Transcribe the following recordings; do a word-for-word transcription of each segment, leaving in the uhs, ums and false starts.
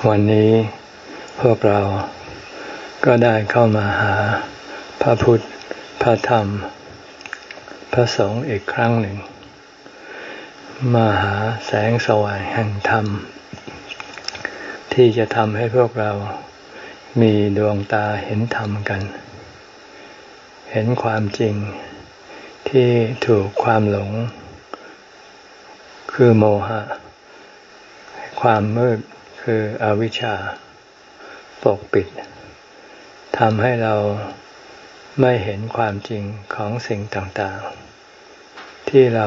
วันนี้พวกเราก็ได้เข้ามาหาพระพุทธพระธรรมพระสงฆ์อีกครั้งหนึ่งมาหาแสงสว่างแห่งธรรมที่จะทำให้พวกเรามีดวงตาเห็นธรรมกันเห็นความจริงที่ถูกความหลงคือโมหะความมืดคืออวิชชาปกปิดทำให้เราไม่เห็นความจริงของสิ่งต่างๆที่เรา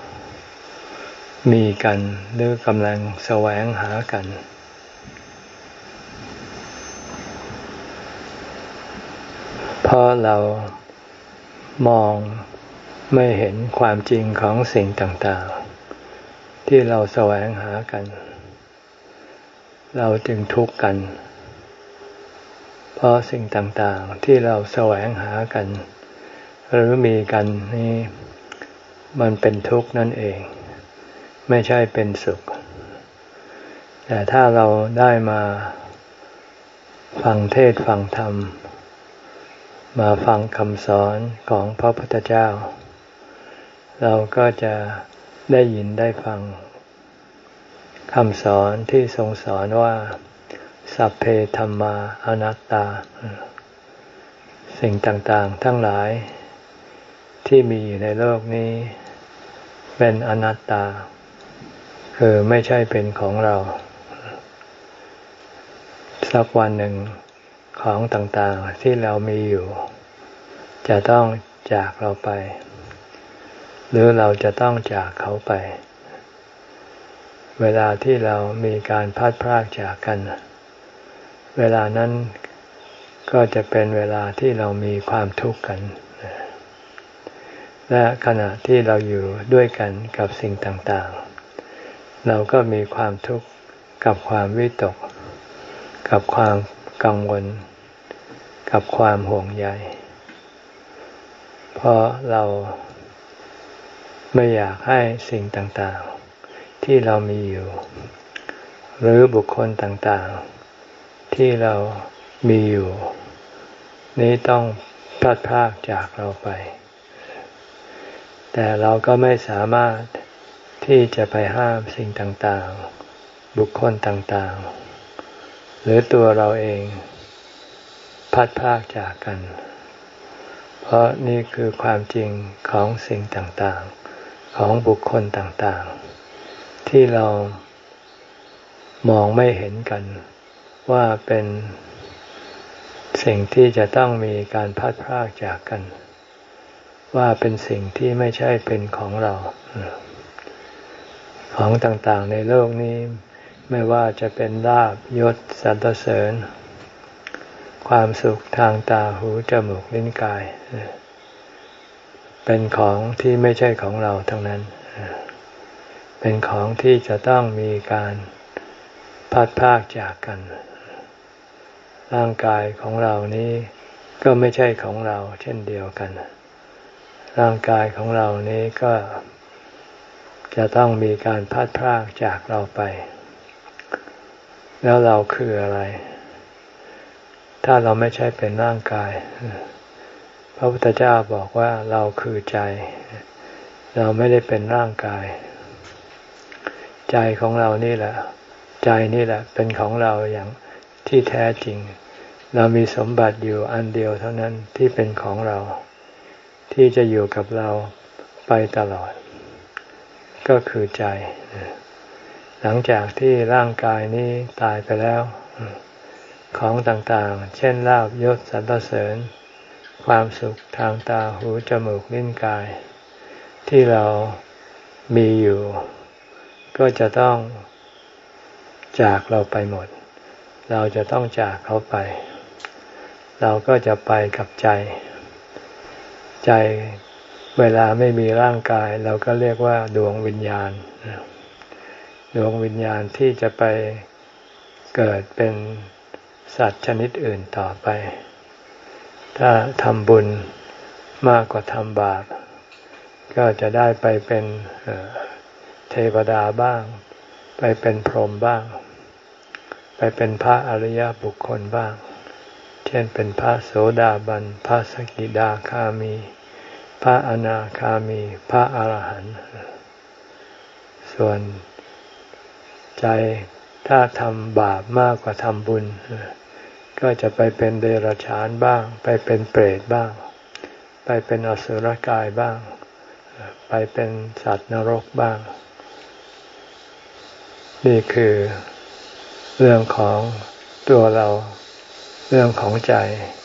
มีกันหรือกำลังแสวงหากันเพราะเรามองไม่เห็นความจริงของสิ่งต่างๆที่เราแสวงหากันเราจึงทุกข์กันเพราะสิ่งต่างๆที่เราแสวงหากันหรือมีกันนี่มันเป็นทุกข์นั่นเองไม่ใช่เป็นสุขแต่ถ้าเราได้มาฟังเทศน์ฟังธรรมมาฟังคำสอนของพระพุทธเจ้าเราก็จะได้ยินได้ฟังคำสอนที่ทรงสอนว่าสัพเพธัมมาอนัตตาสิ่งต่างๆทั้งหลายที่มีอยู่ในโลกนี้เป็นอนัตตาคือไม่ใช่เป็นของเราสักวันหนึ่งของต่างๆที่เรามีอยู่จะต้องจากเราไปหรือเราจะต้องจากเขาไปเวลาที่เรามีการพลัดพรากจากกันเวลานั้นก็จะเป็นเวลาที่เรามีความทุกข์กันและขณะที่เราอยู่ด้วยกันกับสิ่งต่างๆเราก็มีความทุกข์กับความวิตกกับความกังวลกับความห่วงใยเพราะเราไม่อยากให้สิ่งต่างๆที่เรามีอยู่หรือบุคคลต่างๆที่เรามีอยู่นี้ต้องพลัดพรากจากเราไปแต่เราก็ไม่สามารถที่จะไปห้ามสิ่งต่างๆบุคคลต่างๆหรือตัวเราเองพลัดพรากจากกันเพราะนี่คือความจริงของสิ่งต่างๆของบุคคลต่างๆที่เรามองไม่เห็นกันว่าเป็นสิ่งที่จะต้องมีการพลัดพรากจากกันว่าเป็นสิ่งที่ไม่ใช่เป็นของเราของต่างๆในโลกนี้ไม่ว่าจะเป็นลาภยศสรรเสริญความสุขทางตาหูจมูกลิ้นกายเป็นของที่ไม่ใช่ของเราทั้งนั้นเป็นของที่จะต้องมีการพลัดพรากจากกันร่างกายของเรานี้ก็ไม่ใช่ของเราเช่นเดียวกันร่างกายของเรานี้ก็จะต้องมีการพลัดพรากจากเราไปแล้วเราคืออะไรถ้าเราไม่ใช่เป็นร่างกายพระพุทธเจ้าบอกว่าเราคือใจเราไม่ได้เป็นร่างกายใจของเรานี่แหละใจนี่แหละเป็นของเราอย่างที่แท้จริงเรามีสมบัติอยู่อันเดียวเท่านั้นที่เป็นของเราที่จะอยู่กับเราไปตลอดก็คือใจหลังจากที่ร่างกายนี้ตายไปแล้วของต่างๆเช่นลาภยศสรรเสริญความสุขทางตาหูจมูกลิ้นกายที่เรามีอยู่ก็จะต้องจากเราไปหมดเราจะต้องจากเขาไปเราก็จะไปกับใจใจเวลาไม่มีร่างกายเราก็เรียกว่าดวงวิญญาณดวงวิญญาณที่จะไปเกิดเป็นสัตว์ชนิดอื่นต่อไปถ้าทำบุญมากกว่าทำบาปก็จะได้ไปเป็นเทวดาบ้างไปเป็นพรหมบ้างไปเป็นพระอริยบุคคลบ้างเช่นเป็นพระโสดาบันพระสกิทาคามีพระอนาคามีพระอรหันต์ส่วนใจถ้าทำบาปมากกว่าทำบุญก็จะไปเป็นเดรัจฉานบ้างไปเป็นเปรตบ้างไปเป็นอสุรกายบ้างไปเป็นสัตว์นรกบ้างนี่คือเรื่องของตัวเราเรื่องของใจ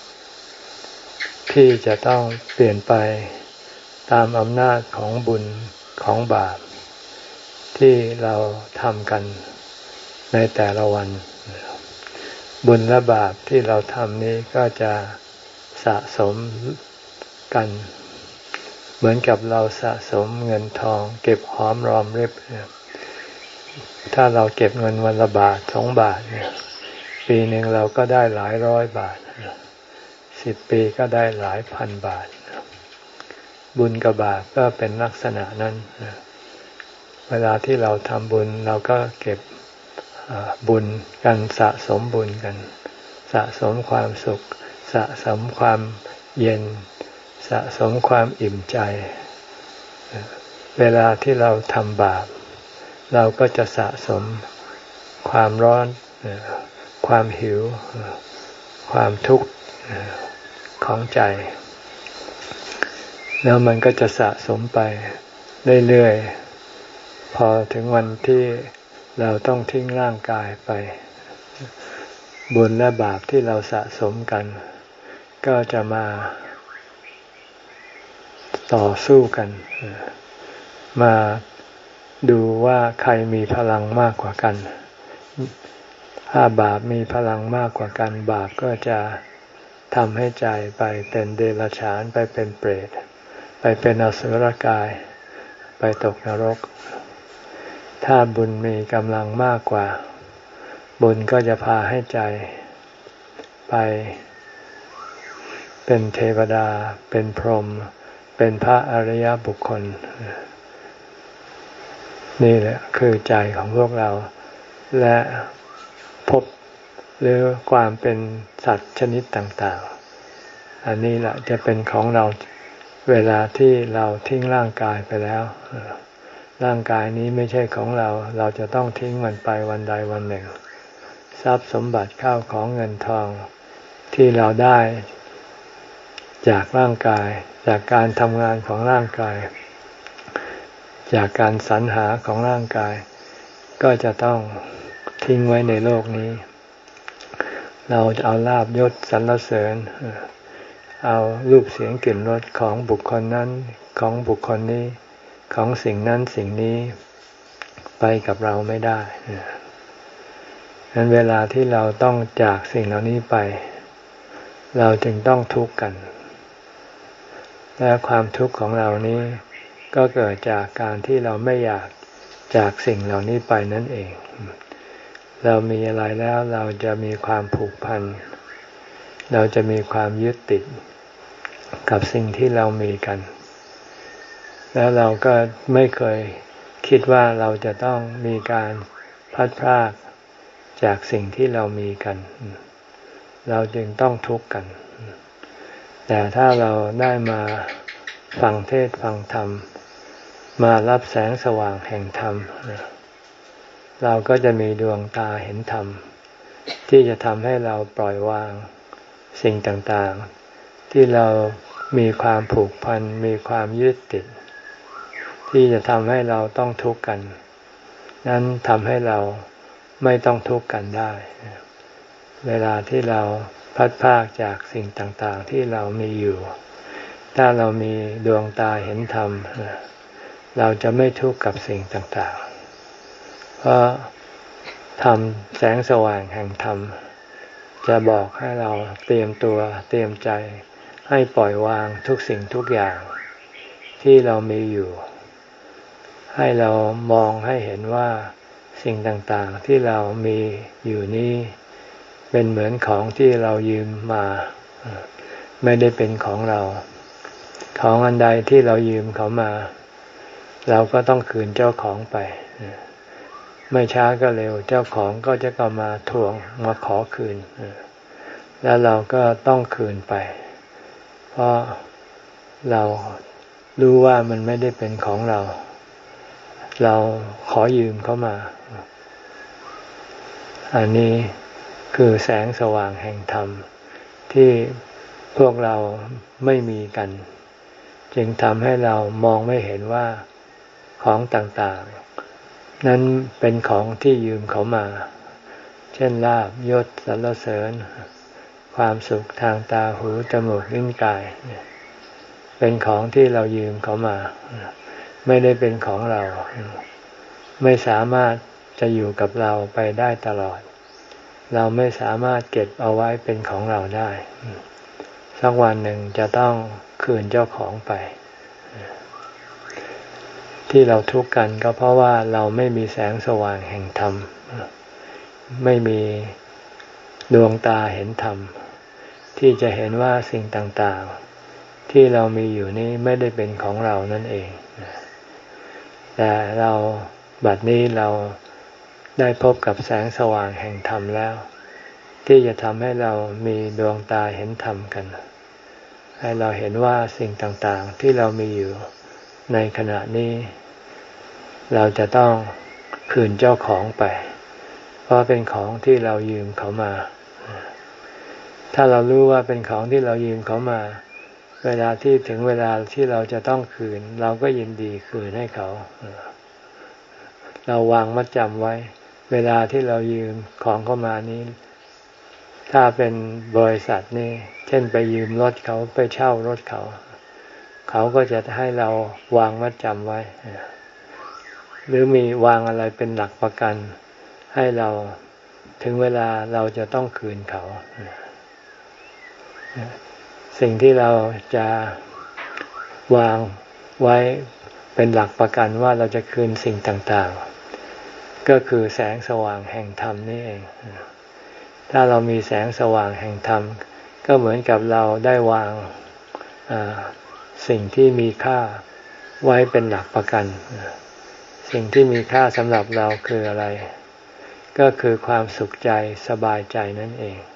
ที่จะต้องเปลี่ยนไปตามอำนาจของบุญของบาปที่เราทำกันในแต่ละวันบุญและบาปที่เราทำนี้ก็จะสะสมกันเหมือนกับเราสะสมเงินทองเก็บหอมรอมริบถ้าเราเก็บเงินวันละบาทสองบาทเนี่ยปีหนึ่งเราก็ได้หลายร้อยบาทสิบปีก็ได้หลายพันบาทบุญกับบาปก็เป็นลักษณะนั้นเวลาที่เราทำบุญเราก็เก็บบุญกันสะสมบุญกันสะสมความสุขสะสมความเย็นสะสมความอิ่มใจเวลาที่เราทำบาปเราก็จะสะสมความร้อนความหิวความทุกข์ของใจแล้วมันก็จะสะสมไปเรื่อยๆพอถึงวันที่เราต้องทิ้งร่างกายไปบุญและบาปที่เราสะสมกันก็จะมาต่อสู้กันมาดูว่าใครมีพลังมากกว่ากันถ้าบาปมีพลังมากกว่ากันบาปก็จะทำให้ใจไปเป็นเดรัจฉานไปเป็นเปรตไปเป็นอสุรกายไปตกนรกถ้าบุญมีกำลังมากกว่าบุญก็จะพาให้ใจไปเป็นเทวดาเป็นพรหมเป็นพระอริยบุคคลนี่แหละคือใจของพวกเราและพบหรือความเป็นสัตว์ชนิดต่างๆอันนี้แหละจะเป็นของเราเวลาที่เราทิ้งร่างกายไปแล้วร่างกายนี้ไม่ใช่ของเราเราจะต้องทิ้งมันไปวันใดวันหนึ่งทรัพย์สมบัติข้าวของเงินทองที่เราได้จากร่างกายจากการทำงานของร่างกายจากการสรรหาของร่างกายก็จะต้องทิ้งไว้ในโลกนี้เราจะเอาลาภยศสรรเสริญเอารูปเสียงกลิ่นรสของบุคคลนั้นของบุคคลนี้ของสิ่งนั้นสิ่งนี้ไปกับเราไม่ได้ดังนั้นเวลาที่เราต้องจากสิ่งเหล่านี้ไปเราจึงต้องทุกข์กันและความทุกข์ของเรานี้ก็เกิดจากการที่เราไม่อยากจากสิ่งเหล่านี้ไปนั่นเองเรามีอะไรแล้วเราจะมีความผูกพันเราจะมีความยึดติดกับสิ่งที่เรามีกันแล้วเราก็ไม่เคยคิดว่าเราจะต้องมีการพัดพรากจากสิ่งที่เรามีกันเราจึงต้องทุกข์กันแต่ถ้าเราได้มาฟังเทศน์ฟังธรรมมารับแสงสว่างแห่งธรรมเราก็จะมีดวงตาเห็นธรรมที่จะทำให้เราปล่อยวางสิ่งต่างๆที่เรามีความผูกพันมีความยึดติดที่จะทำให้เราต้องทุกข์กันนั้นทำให้เราไม่ต้องทุกข์กันได้เวลาที่เราพัดพรากจากสิ่งต่างๆที่เรามีอยู่ถ้าเรามีดวงตาเห็นธรรมเราจะไม่ทุกข์กับสิ่งต่างๆเพราะธรรมแสงสว่างแห่งธรรมจะบอกให้เราเตรียมตัวเตรียมใจให้ปล่อยวางทุกสิ่งทุกอย่างที่เรามีอยู่ให้เรามองให้เห็นว่าสิ่งต่างๆที่เรามีอยู่นี้เป็นเหมือนของที่เรายืมมาไม่ได้เป็นของเราของอันใดที่เรายืมเขามาเราก็ต้องคืนเจ้าของไปไม่ช้าก็เร็วเจ้าของก็จะก็มาทวงมาขอคืนแล้วเราก็ต้องคืนไปเพราะเรารู้ว่ามันไม่ได้เป็นของเราเราขอยืมเขามาอันนี้คือแสงสว่างแห่งธรรมที่พวกเราไม่มีกันจึงทำให้เรามองไม่เห็นว่าของต่างๆนั้นเป็นของที่ยืมเขามาเช่นลาภยศสรรเสริญความสุขทางตาหูจมูกลิ้นกายเป็นของที่เรายืมเขามาไม่ได้เป็นของเราไม่สามารถจะอยู่กับเราไปได้ตลอดเราไม่สามารถเก็บเอาไว้เป็นของเราได้สักวันหนึ่งจะต้องคืนเจ้าของไปที่เราทุกข์กันก็เพราะว่าเราไม่มีแสงสว่างแห่งธรรมไม่มีดวงตาเห็นธรรมที่จะเห็นว่าสิ่งต่างๆที่เรามีอยู่นี้ไม่ได้เป็นของเรานั่นเองแต่เราบัดนี้เราได้พบกับแสงสว่างแห่งธรรมแล้วที่จะทำให้เรามีดวงตาเห็นธรรมกันให้เราเห็นว่าสิ่งต่างๆที่เรามีอยู่ในขณะนี้เราจะต้องคืนเจ้าของไปเพราะเป็นของที่เรายืมเขามาถ้าเรารู้ว่าเป็นของที่เรายืมเขามาเวลาที่ถึงเวลาที่เราจะต้องคืนเราก็ยินดีคืนให้เขาเราวางมัดจำไว้เวลาที่เรายืมของเข้ามานี้ถ้าเป็นบริษัทนี่เช่นไปยืมรถเขาไปเช่ารถเขาเขาก็จะให้เราวางมัดจำไว้หรือมีวางอะไรเป็นหลักประกันให้เราถึงเวลาเราจะต้องคืนเขาสิ่งที่เราจะวางไว้เป็นหลักประกันว่าเราจะคืนสิ่งต่างๆก็คือแสงสว่างแห่งธรรมนี่เองถ้าเรามีแสงสว่างแห่งธรรมก็เหมือนกับเราได้วางสิ่งที่มีค่าไว้เป็นหลักประกันสิ่งที่มีค่าสำหรับเราคืออะไรก็คือความสุขใจสบายใจนั่นเอง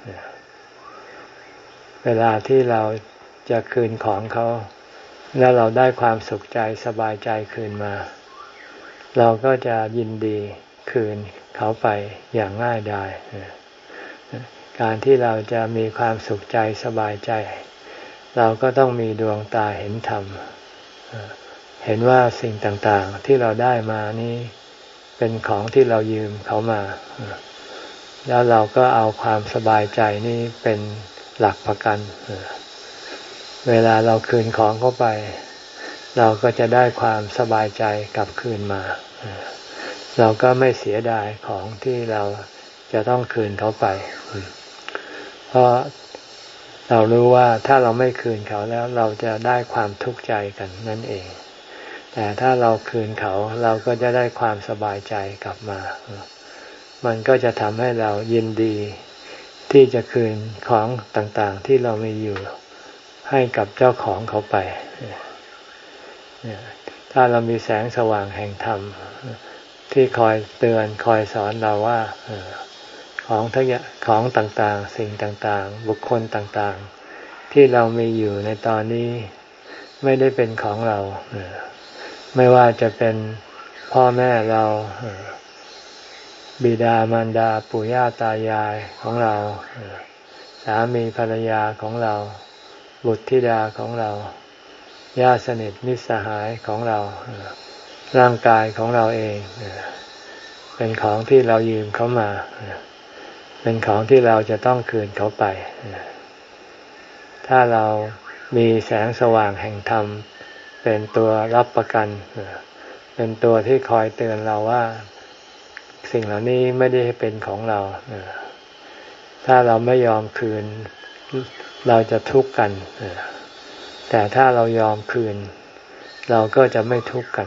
เวลาที่เราจะคืนของเขาแล้วเราได้ความสุขใจสบายใจคืนมาเราก็จะยินดีคืนเขาไปอย่างง่ายดายการที่เราจะมีความสุขใจสบายใจเราก็ต้องมีดวงตาเห็นธรรมเห็นว่าสิ่งต่างๆที่เราได้มานี้เป็นของที่เรายืมเขามาแล้วเราก็เอาความสบายใจนี้เป็นหลักประกันเวลาเราคืนของเข้าไปเราก็จะได้ความสบายใจกลับคืนมาเราก็ไม่เสียดายของที่เราจะต้องคืนเขาไปเพราะเรารู้ว่าถ้าเราไม่คืนเขาแล้วเราจะได้ความทุกข์ใจกันนั่นเองแต่ถ้าเราคืนเขาเราก็จะได้ความสบายใจกลับมามันก็จะทำให้เรายินดีที่จะคืนของต่างๆที่เรามีอยู่ให้กับเจ้าของเขาไปถ้าเรามีแสงสว่างแห่งธรรมที่คอยเตือนคอยสอนเราว่าของทั้งของต่างๆสิ่งต่างๆบุคคลต่างๆที่เรามีอยู่ในตอนนี้ไม่ได้เป็นของเราไม่ว่าจะเป็นพ่อแม่เราบิดามารดาปู่ย่าตายายของเราสามีภรรยาของเราบุตรธิดาของเราญาติสนิทมิตรสหายของเราร่างกายของเราเองเป็นของที่เรายืมเขามาเป็นของที่เราจะต้องคืนเขาไปถ้าเรามีแสงสว่างแห่งธรรมเป็นตัวรับประกันเป็นตัวที่คอยเตือนเราว่าสิ่งเหล่านี้ไม่ได้เป็นของเราถ้าเราไม่ยอมคืนเราจะทุกข์กันแต่ถ้าเรายอมคืนเราก็จะไม่ทุกข์กัน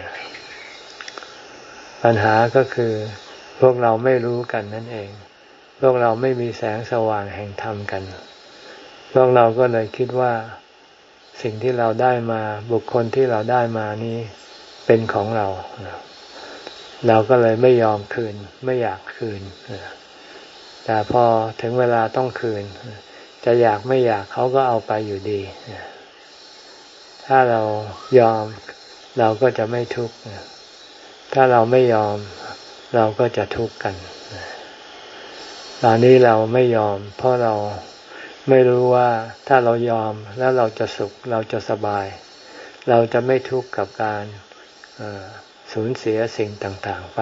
ปัญหาก็คือพวกเราไม่รู้กันนั่นเองพวกเราไม่มีแสงสว่างแห่งธรรมกันพวกเราก็เลยคิดว่าสิ่งที่เราได้มาบุคคลที่เราได้มานี้เป็นของเราเราก็เลยไม่ยอมคืนไม่อยากคืนแต่พอถึงเวลาต้องคืนจะอยากไม่อยากเขาก็เอาไปอยู่ดีถ้าเรายอมเราก็จะไม่ทุกข์ถ้าเราไม่ยอมเราก็จะทุกข์กันตอนนี้เราไม่ยอมเพราะเราไม่รู้ว่าถ้าเรายอมแล้วเราจะสุขเราจะสบายเราจะไม่ทุกข์กับการสูญเสียสิ่งต่างๆไป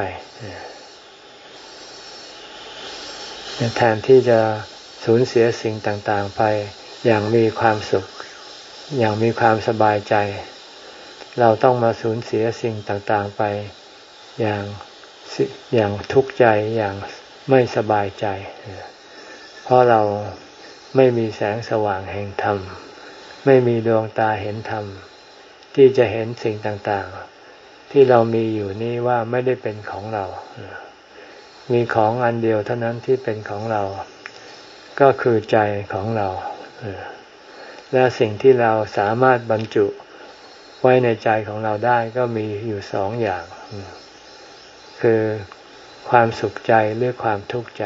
แทนที่จะสูญเสียสิ่งต่างๆไปอย่างมีความสุขอย่างมีความสบายใจเราต้องมาสูญเสียสิ่งต่างๆไปอย่างอย่างทุกข์ใจอย่างไม่สบายใจเพราะเราไม่มีแสงสว่างแห่งธรรมไม่มีดวงตาเห็นธรรมที่จะเห็นสิ่งต่างๆที่เรามีอยู่นี้ว่าไม่ได้เป็นของเรามีของอันเดียวเท่านั้นที่เป็นของเราก็คือใจของเราและสิ่งที่เราสามารถบรรจุไว้ในใจของเราได้ก็มีอยู่สองอย่างคือความสุขใจหรือความทุกข์ใจ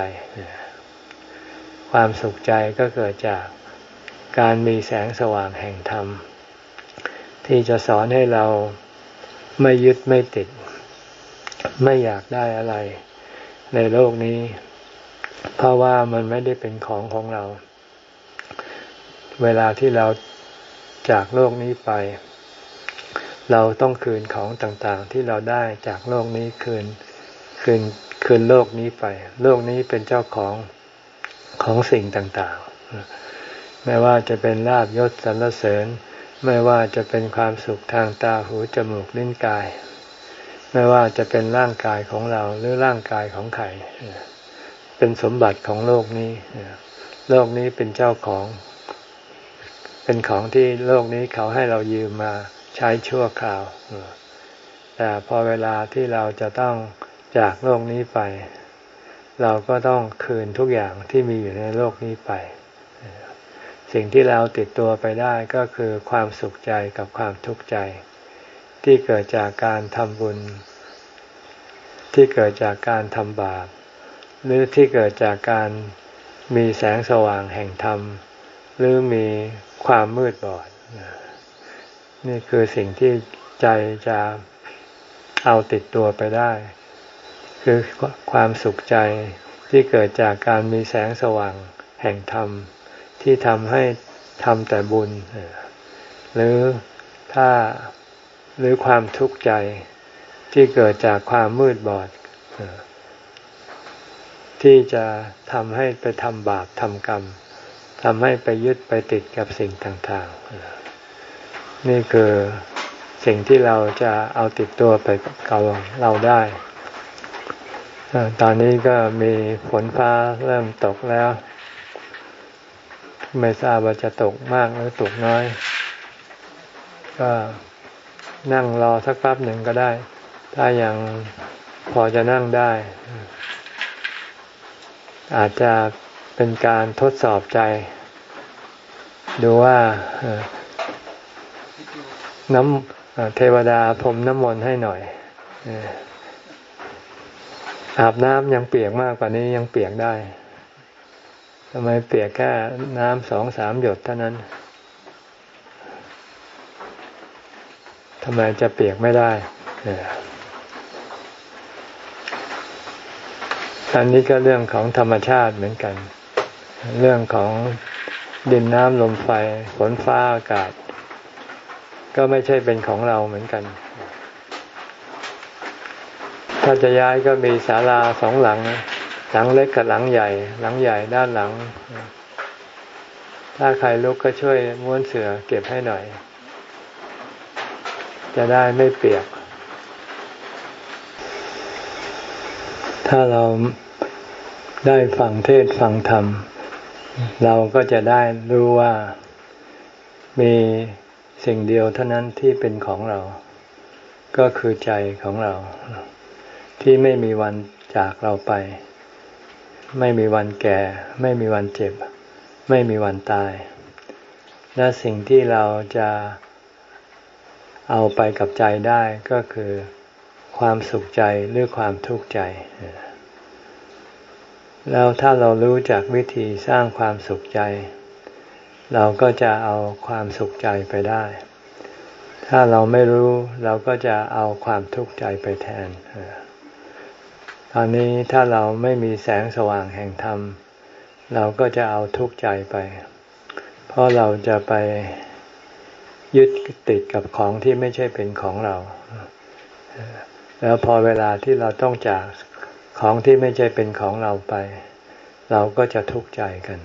ความสุขใจก็เกิดจากการมีแสงสว่างแห่งธรรมที่จะสอนให้เราไม่ยึดไม่ติดไม่อยากได้อะไรในโลกนี้เพราะว่ามันไม่ได้เป็นของของเราเวลาที่เราจากโลกนี้ไปเราต้องคืนของต่างๆที่เราได้จากโลกนี้คืนคืนคืนโลกนี้ไปโลกนี้เป็นเจ้าของของสิ่งต่างๆไม่ว่าจะเป็นลาภยศสรรเสริญไม่ว่าจะเป็นความสุขทางตาหูจมูกลิ้นกายไม่ว่าจะเป็นร่างกายของเราหรือร่างกายของใครเป็นสมบัติของโลกนี้โลกนี้เป็นเจ้าของเป็นของที่โลกนี้เขาให้เรายืมมาใช้ชั่วคราวแต่พอเวลาที่เราจะต้องจากโลกนี้ไปเราก็ต้องคืนทุกอย่างที่มีอยู่ในโลกนี้ไปสิ่งที่เราติดตัวไปได้ก็คือความสุขใจกับความทุกข์ใจที่เกิดจากการทำบุญที่เกิดจากการทำบาปหรือที่เกิดจากการมีแสงสว่างแห่งธรรมหรือมีความมืดบอดนี่คือสิ่งที่ใจจะเอาติดตัวไปได้คือความสุขใจที่เกิดจากการมีแสงสว่างแห่งธรรมที่ทำให้ทำแต่บุญหรือถ้าหรือความทุกข์ใจที่เกิดจากความมืดบอดที่จะทำให้ไปทำบาปทำกรรมทำให้ไปยึดไปติดกับสิ่งต่างๆนี่คือสิ่งที่เราจะเอาติดตัวไปกับเราได้ตอนนี้ก็มีฝนฟ้าเริ่มตกแล้วไม่ทราบว่าจะตกมากหรือตกน้อยก็นั่งรอสักแป๊บหนึ่งก็ได้ถ้ายังพอจะนั่งได้อาจจะเป็นการทดสอบใจดูว่าน้ำเทวดาพรมน้ำมนต์ให้หน่อยอาบน้ำยังเปียกมากกว่านี้ยังเปียกได้ทำไมเปียกแค่น้ำสองสามหยดเท่านั้นทำไมจะเปียกไม่ได้อันนี้ก็เรื่องของธรรมชาติเหมือนกันเรื่องของดินน้ำลมไฟฝนฟ้าอากาศก็ไม่ใช่เป็นของเราเหมือนกันถ้าจะย้ายก็มีศาลาสองหลังหลังเล็กกับหลังใหญ่หลังใหญ่ด้านหลังถ้าใครลุกก็ช่วยม้วนเสื่อเก็บให้หน่อยจะได้ไม่เปียกถ้าเราได้ฟังเทศน์ฟังธรรมเราก็จะได้รู้ว่ามีสิ่งเดียวเท่านั้นที่เป็นของเราก็คือใจของเราที่ไม่มีวันจากเราไปไม่มีวันแก่ไม่มีวันเจ็บไม่มีวันตายและสิ่งที่เราจะเอาไปกับใจได้ก็คือคความสุขใจหรือความทุกข์ใจแล้วถ้าเรารู้จักวิธีสร้างความสุขใจเราก็จะเอาความสุขใจไปได้ถ้าเราไม่รู้เราก็จะเอาความทุกข์ใจไปแทนตอนนี้ถ้าเราไม่มีแสงสว่างแห่งธรรมเราก็จะเอาทุกข์ใจไปเพราะเราจะไปยึดติดกับของที่ไม่ใช่เป็นของเราแล้วพอเวลาที่เราต้องจากของที่ไม่ใช่เป็นของเราไปเราก็จะทุกข์ใจกัน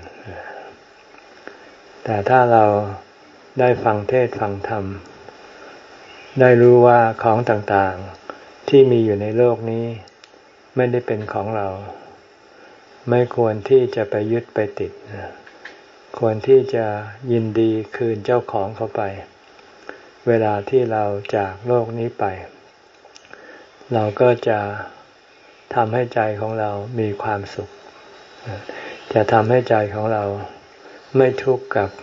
แต่ถ้าเราได้ฟังเทศน์ฟังธรรมได้รู้ว่าของต่างๆที่มีอยู่ในโลกนี้ไม่ได้เป็นของเราไม่ควรที่จะไปยึดไปติดควรที่จะยินดีคืนเจ้าของเขาไปเวลาที่เราจากโลกนี้ไปเราก็จะทำให้ใจของเรามีความสุขจะทำให้ใจของเราไม่ทุกข์กับ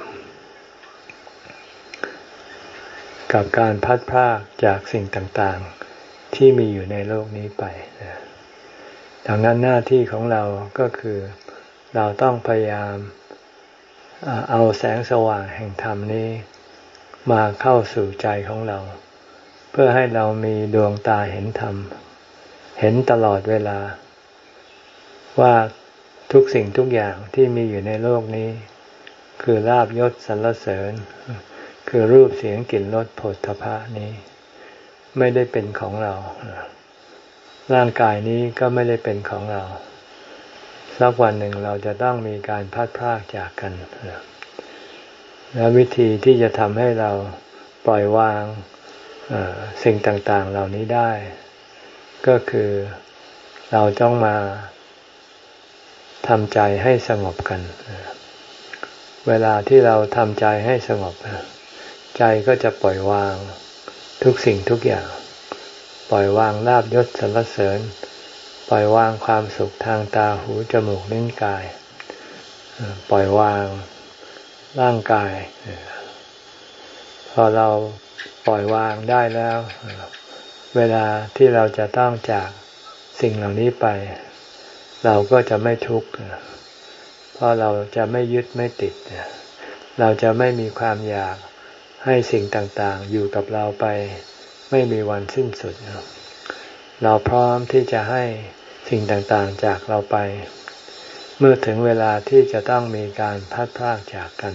กับการพัดพรากจากสิ่งต่างๆที่มีอยู่ในโลกนี้ไปดังนั้นหน้าที่ของเราก็คือเราต้องพยายามเอาแสงสว่างแห่งธรรมนี้มาเข้าสู่ใจของเราเพื่อให้เรามีดวงตาเห็นธรรมเห็นตลอดเวลาว่าทุกสิ่งทุกอย่างที่มีอยู่ในโลกนี้คือลาภยศสรรเสริญคือรูปเสียงกลิ่นรสโผฏฐัพพะนี้ไม่ได้เป็นของเราร่างกายนี้ก็ไม่ได้เป็นของเราสักวันหนึ่งเราจะต้องมีการพัดพรากจากกันและวิธีที่จะทำให้เราปล่อยวางสิ่งต่างๆเหล่านี้ได้ก็คือเราต้องมาทำใจให้สงบกันเวลาที่เราทำใจให้สงบใจก็จะปล่อยวางทุกสิ่งทุกอย่างปล่อยวางลาภยศสรรเสริญปล่อยวางความสุขทางตาหูจมูกลิ้นกายปล่อยวางร่างกายพอเราปล่อยวางได้แล้วเวลาที่เราจะต้องจากสิ่งเหล่านี้ไปเราก็จะไม่ทุกข์เพราะเราจะไม่ยึดไม่ติดเราจะไม่มีความอยากให้สิ่งต่างๆอยู่กับเราไปไม่มีวันสิ้นสุดเราพร้อมที่จะให้สิ่งต่างๆจากเราไปเมื่อถึงเวลาที่จะต้องมีการพัดพรากจากกัน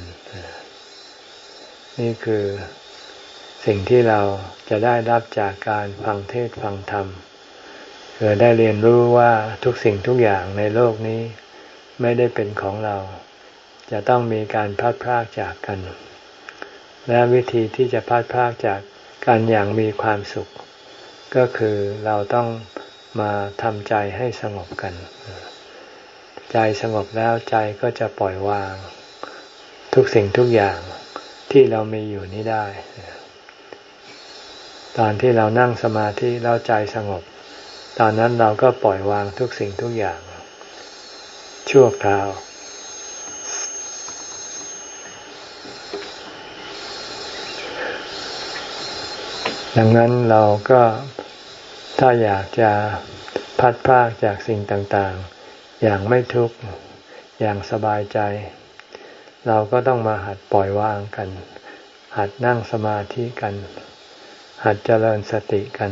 นี่คือสิ่งที่เราจะได้รับจากการฟังเทศน์ฟังธรรมคือได้เรียนรู้ว่าทุกสิ่งทุกอย่างในโลกนี้ไม่ได้เป็นของเราจะต้องมีการพัดพรากจากกันและวิธีที่จะพัดพรากจากกันอย่างมีความสุขก็คือเราต้องมาทำใจให้สงบกันใจสงบแล้วใจก็จะปล่อยวางทุกสิ่งทุกอย่างที่เรามีอยู่นี้ได้ตอนที่เรานั่งสมาธิแล้วใจสงบตอนนั้นเราก็ปล่อยวางทุกสิ่งทุกอย่างชั่วคราวดังนั้นเราก็ถ้าอยากจะพัดพรากจากสิ่งต่างๆอย่างไม่ทุกข์อย่างสบายใจเราก็ต้องมาหัดปล่อยวางกันหัดนั่งสมาธิกันหัดเจริญสติกัน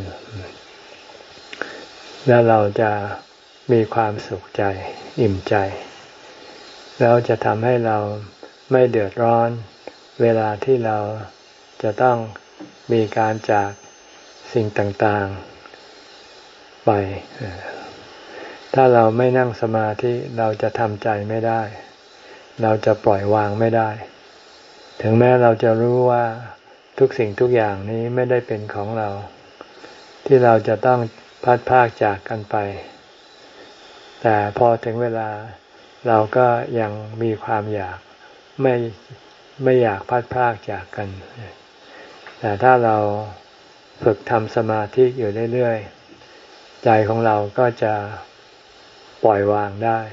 แล้วเราจะมีความสุขใจอิ่มใจแล้วจะทำให้เราไม่เดือดร้อนเวลาที่เราจะต้องมีการจากสิ่งต่างๆไปถ้าเราไม่นั่งสมาธิเราจะทำใจไม่ได้เราจะปล่อยวางไม่ได้ถึงแม้เราจะรู้ว่าทุกสิ่งทุกอย่างนี้ไม่ได้เป็นของเราที่เราจะต้องพัดพรากจากกันไปแต่พอถึงเวลาเราก็ยังมีความอยากไม่ไม่อยากพัดพรากจากกันแต่ถ้าเราฝึกทำสมาธิอยู่เรื่อยๆใจของเราก็จะปล่อยวางได้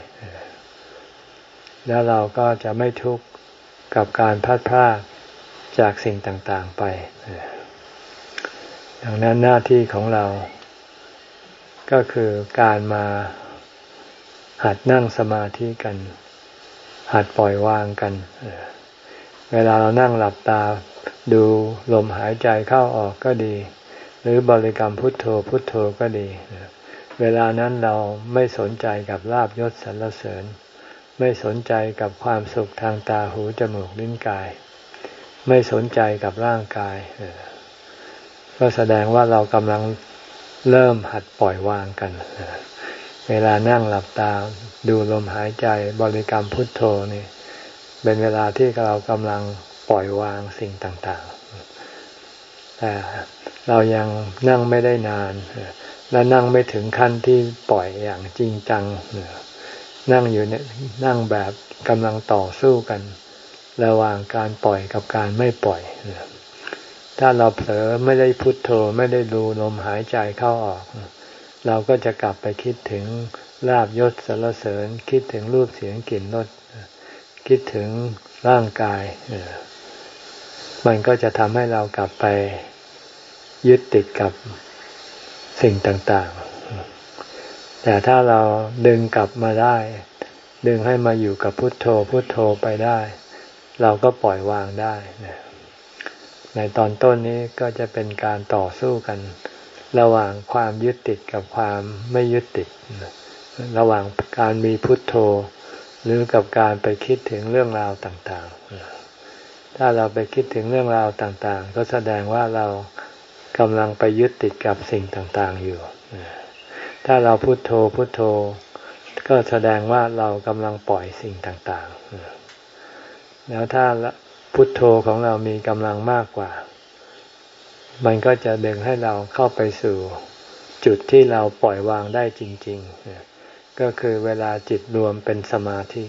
แล้วเราก็จะไม่ทุกข์กับการพัดพรากจากสิ่งต่างๆไปดังนั้นหน้าที่ของเราก็คือการมาหัดนั่งสมาธิกันหัดปล่อยวางกันเวลาเรานั่งหลับตาดูลมหายใจเข้าออกก็ดีหรือบริกรรมพุทโธพุทโธก็ดีเวลานั้นเราไม่สนใจกับลาภยศสรรเสริญไม่สนใจกับความสุขทางตาหูจมูกลิ้นกายไม่สนใจกับร่างกายก็แสดงว่าเรากำลังเริ่มหัดปล่อยวางกันเวลานั่งหลับตาดูลมหายใจบริกรรมพุทโธนี่เป็นเวลาที่เรากำลังปล่อยวางสิ่งต่างๆแต่เรายังนั่งไม่ได้นานและนั่งไม่ถึงขั้นที่ปล่อยอย่างจริงจังนั่งอยู่เนี่ยนั่งแบบกำลังต่อสู้กันระหว่างการปล่อยกับการไม่ปล่อยถ้าเราเผลอไม่ได้พุทโธไม่ได้ดูลมหายใจเข้าออกเราก็จะกลับไปคิดถึงลาภยศสรรเสริญคิดถึงรูปเสียงกลิ่นรสคิดถึงร่างกายมันก็จะทำให้เรากลับไปยึดติดกับสิ่งต่างๆแต่ถ้าเราดึงกลับมาได้ดึงให้มาอยู่กับพุทโธพุทโธไปได้เราก็ปล่อยวางได้ในตอนต้นนี้ก็จะเป็นการต่อสู้กันระหว่างความยึดติดกับความไม่ยึดติดระหว่างการมีพุทโธหรือกับการไปคิดถึงเรื่องราวต่างๆถ้าเราไปคิดถึงเรื่องราวต่างๆก็แสดงว่าเรากำลังไปยึดติดกับสิ่งต่างๆอยู่ถ้าเราพุทโธพุทโธก็แสดงว่าเรากำลังปล่อยสิ่งต่างๆแล้วถ้าพุทโธของเรามีกำลังมากกว่ามันก็จะดึงให้เราเข้าไปสู่จุดที่เราปล่อยวางได้จริงๆก็คือเวลาจิตรวมเป็นสมาธิ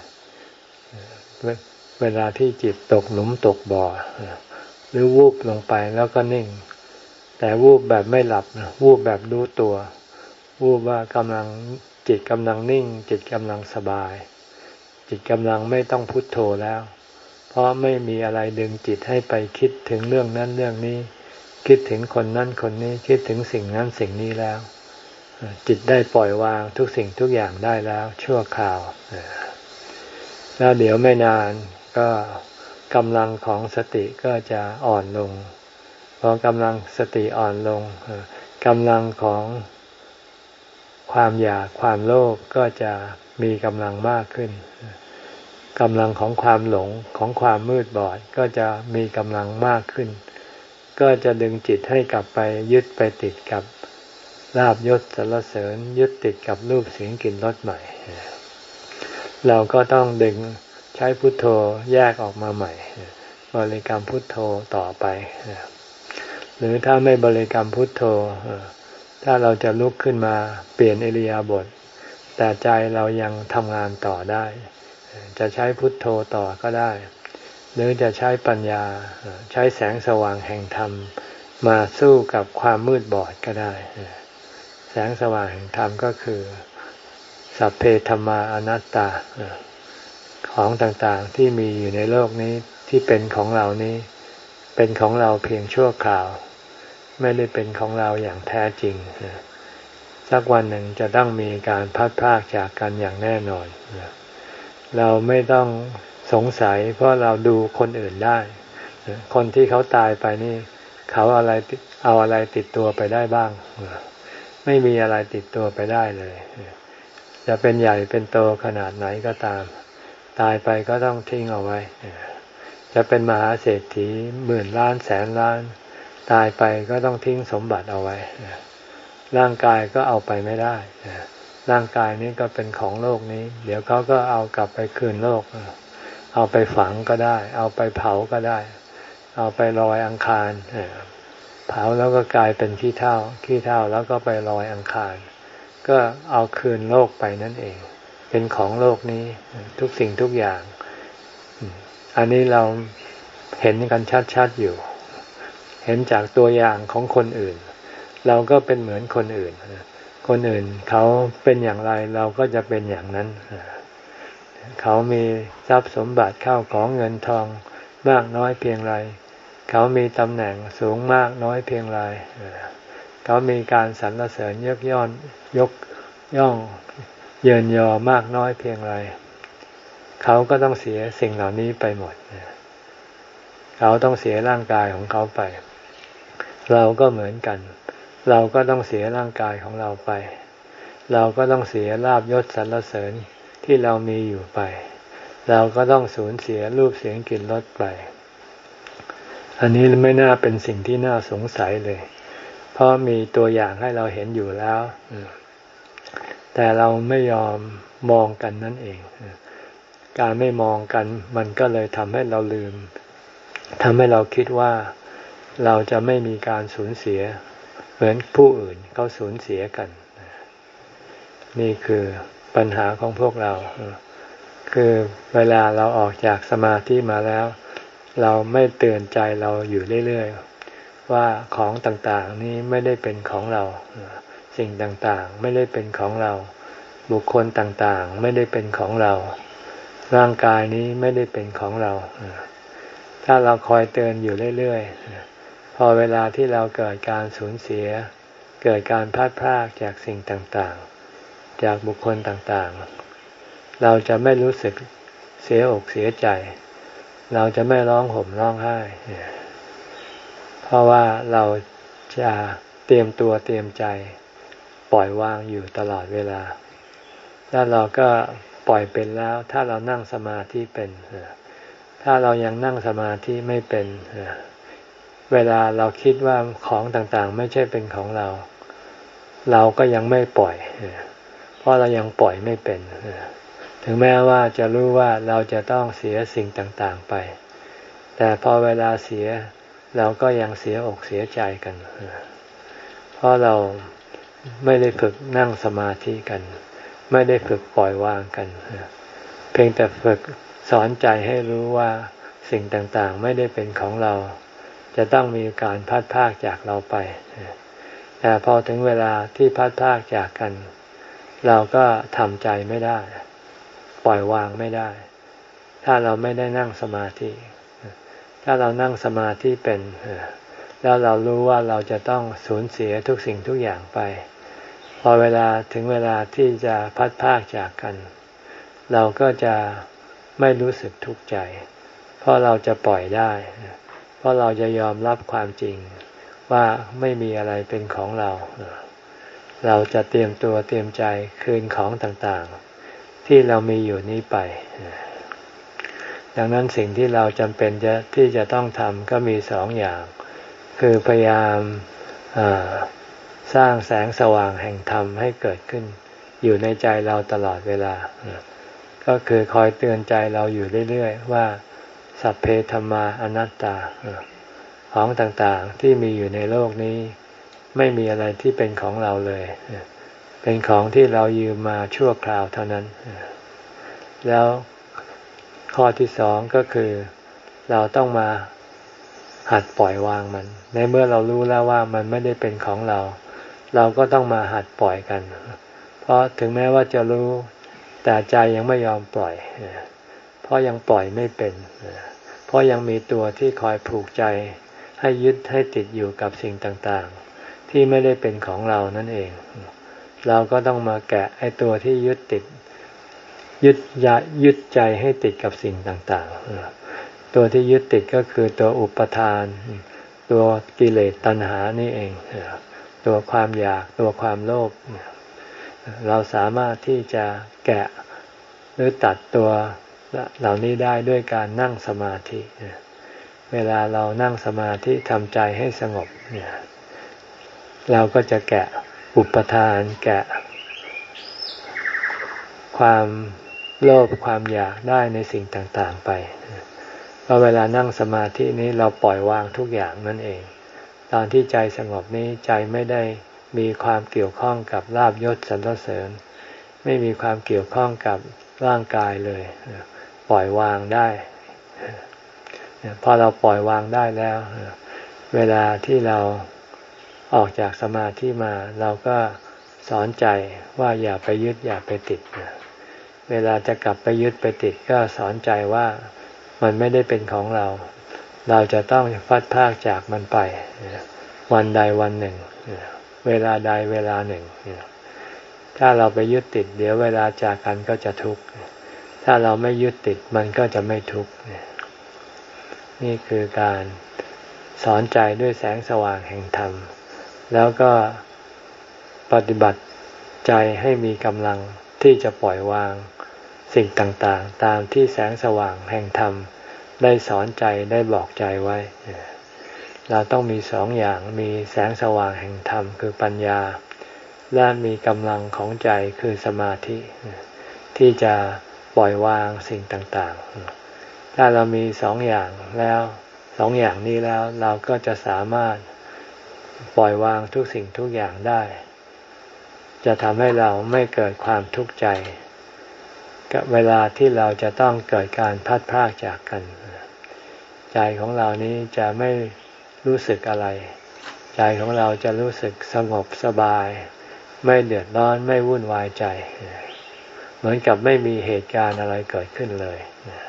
เวลาที่จิตตกหลุมตกบ่อหรือวูบลงไปแล้วก็นิ่งแต่วูบแบบไม่หลับวูบแบบรู้ตัววูบว่ากำลังจิตกำลังนิ่งจิตกำลังสบายจิตกำลังไม่ต้องพุทโธแล้วเพราะไม่มีอะไรดึงจิตให้ไปคิดถึงเรื่องนั้นเรื่องนี้คิดถึงคนนั้นคนนี้คิดถึงสิ่งนั้นสิ่งนี้แล้วจิตได้ปล่อยวางทุกสิ่งทุกอย่างได้แล้วชั่วคราวแล้วเดี๋ยวไม่นานก็กำลังของสติก็จะอ่อนลงพอกำลังสติอ่อนลงกำลังของความอยากความโลภก็จะมีกำลังมากขึ้นกำลังของความหลงของความมืดบอดก็จะมีกำลังมากขึ้นก็จะดึงจิตให้กลับไปยึดไปติดกับลาภยศสรรเสริญยึดติดกับรูปเสียงกลิ่นรสใหม่เราก็ต้องดึงใช้พุทโธแยกออกมาใหม่บริกรรมพุทโธต่อไปหรือถ้าไม่บริกรรมพุทโธถ้าเราจะลุกขึ้นมาเปลี่ยนอิริยาบถแต่ใจเรายังทำงานต่อได้จะใช้พุทโธต่อก็ได้หรือจะใช้ปัญญาใช้แสงสว่างแห่งธรรมมาสู้กับความมืดบอดก็ได้แสงสว่างแห่งธรรมก็คือสัพเพธัมมาอนัตตาของต่างๆที่มีอยู่ในโลกนี้ที่เป็นของเรานี้เป็นของเราเพียงชั่วคราวไม่ได้เป็นของเราอย่างแท้จริงสักวันหนึ่งจะต้องมีการพัดพรากจากกันอย่างแน่นอนเราไม่ต้องสงสัยเพราะเราดูคนอื่นได้คนที่เขาตายไปนี่เขาอะไรเอาอะไรติดตัวไปได้บ้างไม่มีอะไรติดตัวไปได้เลยจะเป็นใหญ่เป็นโตขนาดไหนก็ตามตายไปก็ต้องทิ้งเอาไว้จะเป็นมหาเศรษฐีหมื่นล้านแสนล้านตายไปก็ต้องทิ้งสมบัติเอาไว้ร่างกายก็เอาไปไม่ได้ร่างกายนี้ก็เป็นของโลกนี้เดี๋ยวเขาก็เอากลับไปคืนโลกเอาไปฝังก็ได้เอาไปเผาก็ได้เอาไปลอยอังคารเผาแล้วก็กลายเป็นขี้เถ้าขี้เถ้าแล้วก็ไปลอยอังคารก็เอาคืนโลกไปนั่นเองเป็นของโลกนี้ทุกสิ่งทุกอย่างอันนี้เราเห็นกันชัดๆอยู่เห็นจากตัวอย่างของคนอื่นเราก็เป็นเหมือนคนอื่นคนอื่นเขาเป็นอย่างไรเราก็จะเป็นอย่างนั้นเขามีทรัพย์สมบัติเข้าของเงินทองมากน้อยเพียงไรเขามีตำแหน่งสูงมากน้อยเพียงไรเขามีการสรรเสริญยกย่อนยกย่องเยินยอมากน้อยเพียงไรเขาก็ต้องเสียสิ่งเหล่านี้ไปหมดเขาต้องเสียร่างกายของเขาไปเราก็เหมือนกันเราก็ต้องเสียร่างกายของเราไปเราก็ต้องเสียลาภยศสรรเสริญที่เรามีอยู่ไปเราก็ต้องสูญเสียรูปเสียงกลิ่นรสไปอันนี้ไม่น่าเป็นสิ่งที่น่าสงสัยเลยเพราะมีตัวอย่างให้เราเห็นอยู่แล้วแต่เราไม่ยอมมองกันนั่นเองการไม่มองกันมันก็เลยทำให้เราลืมทำให้เราคิดว่าเราจะไม่มีการสูญเสียเหมือนผู้อื่นเขาสูญเสียกันนี่คือปัญหาของพวกเราคือเวลาเราออกจากสมาธิมาแล้วเราไม่เตือนใจเราอยู่เรื่อยๆว่าของต่างๆนี้ไม่ได้เป็นของเราสิ่งต่างๆไม่ได้เป็นของเราบุคคลต่างๆไม่ได้เป็นของเราร่างกายนี้ไม่ได้เป็นของเราถ้าเราคอยเตือนอยู่เรื่อยๆพอเวลาที่เราเกิดการสูญเสียเกิดการพลาดพลาดจากสิ่งต่างๆจากบุคคลต่างๆเราจะไม่รู้สึกเสียอกเสียใจเราจะไม่ร้องห่มร้องไห้เพราะว่าเราจะเตรียมตัวเตรียมใจปล่อยวางอยู่ตลอดเวลาถ้าเราก็ปล่อยเป็นแล้วถ้าเรานั่งสมาธิเป็นถ้าเรายังนั่งสมาธิไม่เป็นเวลาเราคิดว่าของต่างๆไม่ใช่เป็นของเราเราก็ยังไม่ปล่อยเพราะเรายังปล่อยไม่เป็นถึงแม้ว่าจะรู้ว่าเราจะต้องเสียสิ่งต่างๆไปแต่พอเวลาเสียเราก็ยังเสียอกเสียใจกันเพราะเราไม่ได้ฝึกนั่งสมาธิกันไม่ได้ฝึกปล่อยวางกันเพียงแต่ฝึกสอนใจให้รู้ว่าสิ่งต่างๆไม่ได้เป็นของเราจะต้องมีการพัดพรากจากเราไปแต่พอถึงเวลาที่พัดพรากจากกันเราก็ทำใจไม่ได้ปล่อยวางไม่ได้ถ้าเราไม่ได้นั่งสมาธิถ้าเรานั่งสมาธิเป็นแล้วเรารู้ว่าเราจะต้องสูญเสียทุกสิ่งทุกอย่างไปพอเวลาถึงเวลาที่จะพัดพรากจากกันเราก็จะไม่รู้สึกทุกข์ใจเพราะเราจะปล่อยได้เพราะเราจะยอมรับความจริงว่าไม่มีอะไรเป็นของเราเราจะเตรียมตัวเตรียมใจคืนของต่างๆที่เรามีอยู่นี้ไปดังนั้นสิ่งที่เราจำเป็นจะที่จะต้องทำก็มีสองอย่างคือพยายามสร้างแสงสว่างแห่งธรรมให้เกิดขึ้นอยู่ในใจเราตลอดเวลาก็คือคอยเตือนใจเราอยู่เรื่อยๆว่าสัพเพธัมมาอนัตตาของต่างๆที่มีอยู่ในโลกนี้ไม่มีอะไรที่เป็นของเราเลยเป็นของที่เรายืมมาชั่วคราวเท่านั้นแล้วข้อที่สองก็คือเราต้องมาหัดปล่อยวางมันในเมื่อเรารู้แล้วว่ามันไม่ได้เป็นของเราเราก็ต้องมาหัดปล่อยกันเพราะถึงแม้ว่าจะรู้แต่ใจยังไม่ยอมปล่อยเพราะยังปล่อยไม่เป็นเพราะยังมีตัวที่คอยผูกใจให้ยึดให้ติดอยู่กับสิ่งต่างๆที่ไม่ได้เป็นของเรานั่นเองเราก็ต้องมาแกะไอ้ตัวที่ยึดติดยึดยายึดใจให้ติดกับสิ่งต่างๆตัวที่ยึดติดก็คือตัวอุปทานตัวกิเลสตัณหานี่เองตัวความอยากตัวความโลภเราสามารถที่จะแกะหรือตัดตัวเหล่านี้ได้ด้วยการนั่งสมาธิเวลาเรานั่งสมาธิทำใจให้สงบเนี่ยเราก็จะแกะอุปทานแกะความโลภความอยากได้ในสิ่งต่างๆไปพอเวลานั่งสมาธินี้เราปล่อยวางทุกอย่างนั่นเองตอนที่ใจสงบนี้ใจไม่ได้มีความเกี่ยวข้องกับลาภยศสรรเสริญไม่มีความเกี่ยวข้องกับร่างกายเลยปล่อยวางได้พอเราปล่อยวางได้แล้วเวลาที่เราออกจากสมาธิมาเราก็สอนใจว่าอย่าไปยึดอย่าไปติดเวลาจะกลับไปยึดไปติดก็สอนใจว่ามันไม่ได้เป็นของเราเราจะต้องพัดพรากจากมันไปวันใดวันหนึ่งเวลาใดเวลาหนึ่งถ้าเราไปยึดติดเดี๋ยวเวลาจากกันก็จะทุกข์ถ้าเราไม่ยึดติดมันก็จะไม่ทุกข์นี่คือการสอนใจด้วยแสงสว่างแห่งธรรมแล้วก็ปฏิบัติใจให้มีกำลังที่จะปล่อยวางสิ่งต่างๆตามที่แสงสว่างแห่งธรรมได้สอนใจได้บอกใจไว้เราต้องมีสองอย่างมีแสงสว่างแห่งธรรมคือปัญญาและมีกำลังของใจคือสมาธิที่จะปล่อยวางสิ่งต่างๆถ้าเรามีสองอย่างแล้วสองอย่างนี้แล้วเราก็จะสามารถปล่อยวางทุกสิ่งทุกอย่างได้จะทำให้เราไม่เกิดความทุกข์ใจกับเวลาที่เราจะต้องเกิดการพัดพรากจากกันใจของเรานี้จะไม่รู้สึกอะไรใจของเราจะรู้สึกสงบสบายไม่เดือดร้อนไม่วุ่นวายใจเหมือนกับไม่มีเหตุการณ์อะไรเกิดขึ้นเลย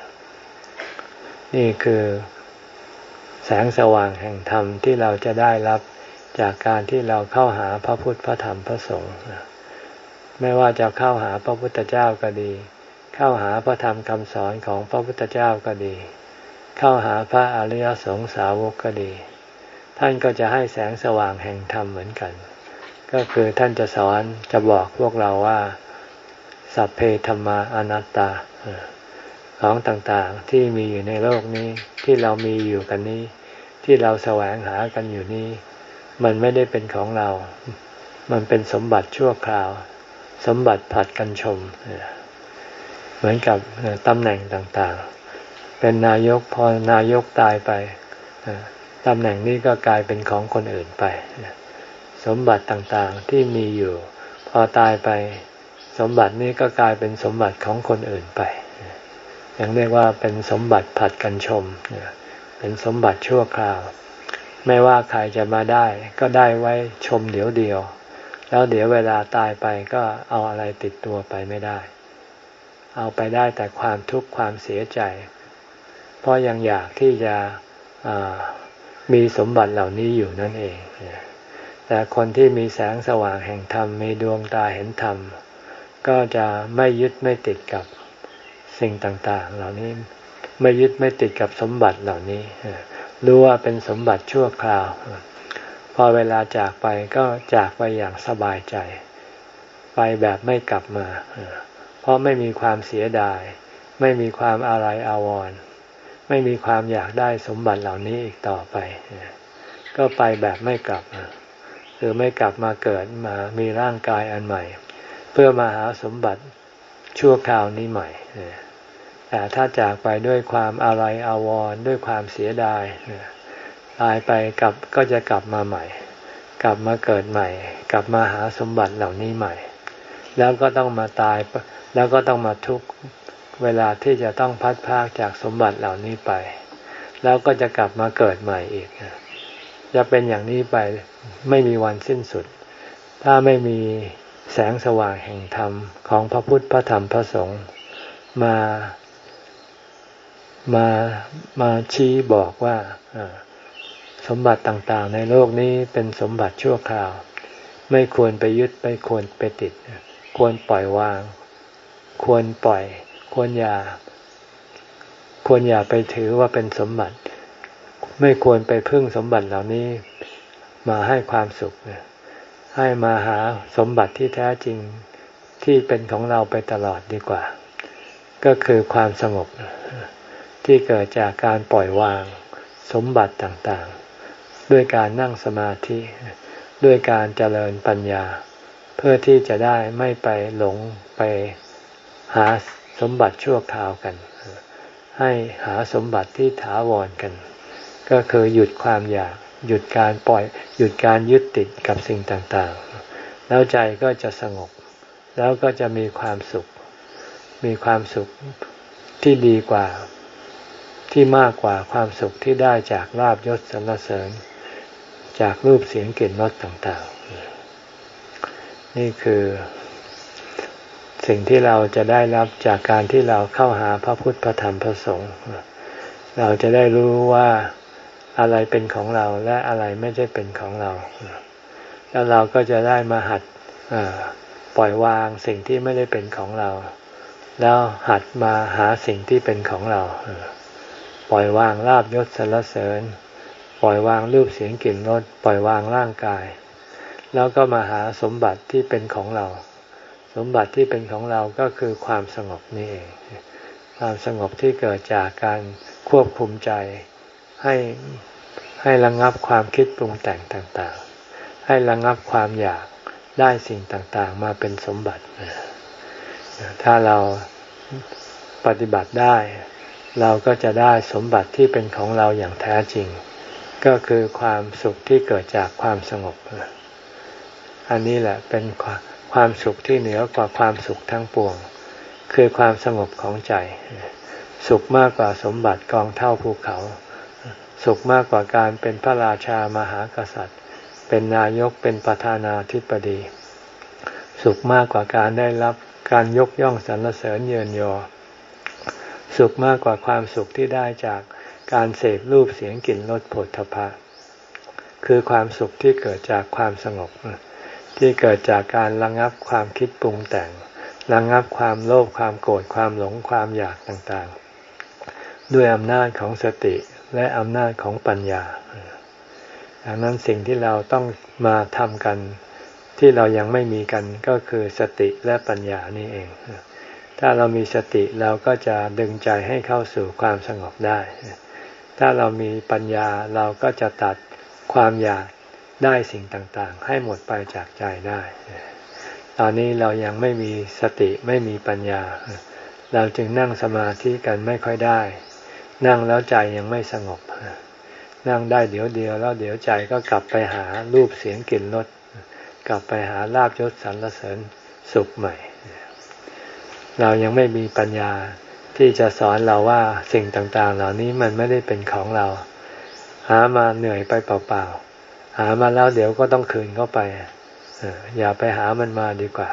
นี่คือแสงสว่างแห่งธรรมที่เราจะได้รับจากการที่เราเข้าหาพระพุทธพระธรรมพระสงฆ์ไม่ว่าจะเข้าหาพระพุทธเจ้าก็ดีเข้าหาพระธรรมคำสอนของพระพุทธเจ้าก็ดีเข้าหาพระอริยสงสาวกก็ดีท่านก็จะให้แสงสว่างแห่งธรรมเหมือนกันก็คือท่านจะสอนจะบอกพวกเราว่าสัพเพธัมมาอนัตตาของต่างๆที่มีอยู่ในโลกนี้ที่เรามีอยู่กันนี้ที่เราแสวงหากันอยู่นี้มันไม่ได้เป็นของเรามันเป็นสมบัติชั่วคราวสมบัติผลัดกันชมเหมือนกับตำแหน่งต่างๆเป็นนายกพอนายกตายไปตำแหน่งนี้ก็กลายเป็นของคนอื่นไปสมบัติต่างๆที่มีอยู่พอตายไปสมบัตินี้ก็กลายเป็นสมบัติของคนอื่นไปอย่างเรียกว่าเป็นสมบัติผลัดกันชมเป็นสมบัติชั่วคราวไม่ว่าใครจะมาได้ก็ได้ไว้ชมเดี๋ยวเดียวแล้วเดี๋ยวเวลาตายไปก็เอาอะไรติดตัวไปไม่ได้เอาไปได้แต่ความทุกข์ความเสียใจเพราะยังอยากที่จะมีสมบัติเหล่านี้อยู่นั่นเองแต่คนที่มีแสงสว่างแห่งธรรมมีดวงตาเห็นธรรมก็จะไม่ยึดไม่ติดกับสิ่งต่างๆเหล่านี้ไม่ยึดไม่ติดกับสมบัติเหล่านี้รู้ว่าเป็นสมบัติชั่วคราวพอเวลาจากไปก็จากไปอย่างสบายใจไปแบบไม่กลับมาเพราะไม่มีความเสียดายไม่มีความอาลัยอาวรณ์ไม่มีความอยากได้สมบัติเหล่านี้อีกต่อไปก็ไปแบบไม่กลับคือไม่กลับมาเกิดมามีร่างกายอันใหม่เพื่อมาหาสมบัติชั่วคราวนี้ใหม่แต่ถ้าจากไปด้วยความอาลัยอาวรณ์ด้วยความเสียดายตายไปกลับก็จะกลับมาใหม่กลับมาเกิดใหม่กลับมาหาสมบัติเหล่านี้ใหม่แล้วก็ต้องมาตายแล้วก็ต้องมาทุกข์เวลาที่จะต้องพัดพรากจากสมบัติเหล่านี้ไปแล้วก็จะกลับมาเกิดใหม่อีกจะเป็นอย่างนี้ไปไม่มีวันสิ้นสุดถ้าไม่มีแสงสว่างแห่งธรรมของพระพุทธพระธรรมพระสงฆ์มามามาชี้บอกว่าสมบัติต่างๆในโลกนี้เป็นสมบัติชั่วคราวไม่ควรไปยึดไม่ควรไปติดควรปล่อยวางควรปล่อยควรอย่าควรอย่าไปถือว่าเป็นสมบัติไม่ควรไปพึ่งสมบัติเหล่านี้มาให้ความสุขให้มาหาสมบัติที่แท้จริงที่เป็นของเราไปตลอดดีกว่าก็คือความสงบที่เกิดจากการปล่อยวางสมบัติต่างๆด้วยการนั่งสมาธิด้วยการเจริญปัญญาเพื่อที่จะได้ไม่ไปหลงไปหาสมบัติชั่วคราวกันให้หาสมบัติที่ถาวรกันก็คือหยุดความอยากหยุดการปล่อยหยุดการยึดติดกับสิ่งต่างๆแล้วใจก็จะสงบแล้วก็จะมีความสุขมีความสุขที่ดีกว่าที่มากกว่าความสุขที่ได้จากลาภยศสรรเสริญจากรูปเสียงกลิ่นรสต่างๆนี่คือสิ่งที่เราจะได้รับจากการที่เราเข้าหาพระพุทธพระธรรมพระสงฆ์เราจะได้รู้ว่าอะไรเป็นของเราและอะไรไม่ใช่เป็นของเราแลแล้วเราก็จะได้มาหัดปล่อยวางสิ่งที่ไม่ได้เป็นของเราแล้วหัดมาหาสิ่งที่เป็นของเราปล่อยวางลาภยศสรรเสริญปล่อยวางรูปเสียงกลิ่นรสปล่อยวางร่างกายแล้วก็มาหาสมบัติที่เป็นของเราสมบัติที่เป็นของเราก็คือความสงบนี่เองความสงบที่เกิดจากการควบคุมใจให้ให้ระงับความคิดปรุงแต่งต่างๆให้ระงับความอยากได้สิ่งต่างๆมาเป็นสมบัติถ้าเราปฏิบัติได้เราก็จะได้สมบัติที่เป็นของเราอย่างแท้จริงก็คือความสุขที่เกิดจากความสงบอันนี้แหละเป็นความสุขที่เหนือกว่าความสุขทั้งปวงคือความสงบของใจสุขมากกว่าสมบัติกองเท่าภูเขาสุขมากกว่าการเป็นพระราชามหากษัตริย์เป็นนายกเป็นประธานาธิบดีสุขมากกว่าการได้รับการยกย่องสรรเสริญเยินยอสุขมากกว่าความสุขที่ได้จากการเสพรูปเสียงกลิ่นรสโผฏฐัพพะคือความสุขที่เกิดจากความสงบที่เกิดจากการระงับความคิดปรุงแต่งระงับความโลภความโกรธความหลงความอยากต่างๆด้วยอำนาจของสติและอำนาจของปัญญาดังนั้นสิ่งที่เราต้องมาทำกันที่เรายังไม่มีกันก็คือสติและปัญญานี่เองถ้าเรามีสติเราก็จะดึงใจให้เข้าสู่ความสงบได้ถ้าเรามีปัญญาเราก็จะตัดความอยากได้สิ่งต่างๆให้หมดไปจากใจได้ตอนนี้เรายังไม่มีสติไม่มีปัญญาเราจึงนั่งสมาธิกันไม่ค่อยได้นั่งแล้วใจยังไม่สงบนั่งได้เดี๋ยวเดียวแล้วเดี๋ยวใจก็กลับไปหารูปเสียงกลิ่นรสกลับไปหาลาภยศสรรเสริญสุขใหม่เรายังไม่มีปัญญาที่จะสอนเราว่าสิ่งต่างๆเหล่านี้มันไม่ได้เป็นของเราหามาเหนื่อยไปเปล่าๆหามาแล้วเดี๋ยวก็ต้องคืนเข้าไปอย่าไปหามันมาดีกว่า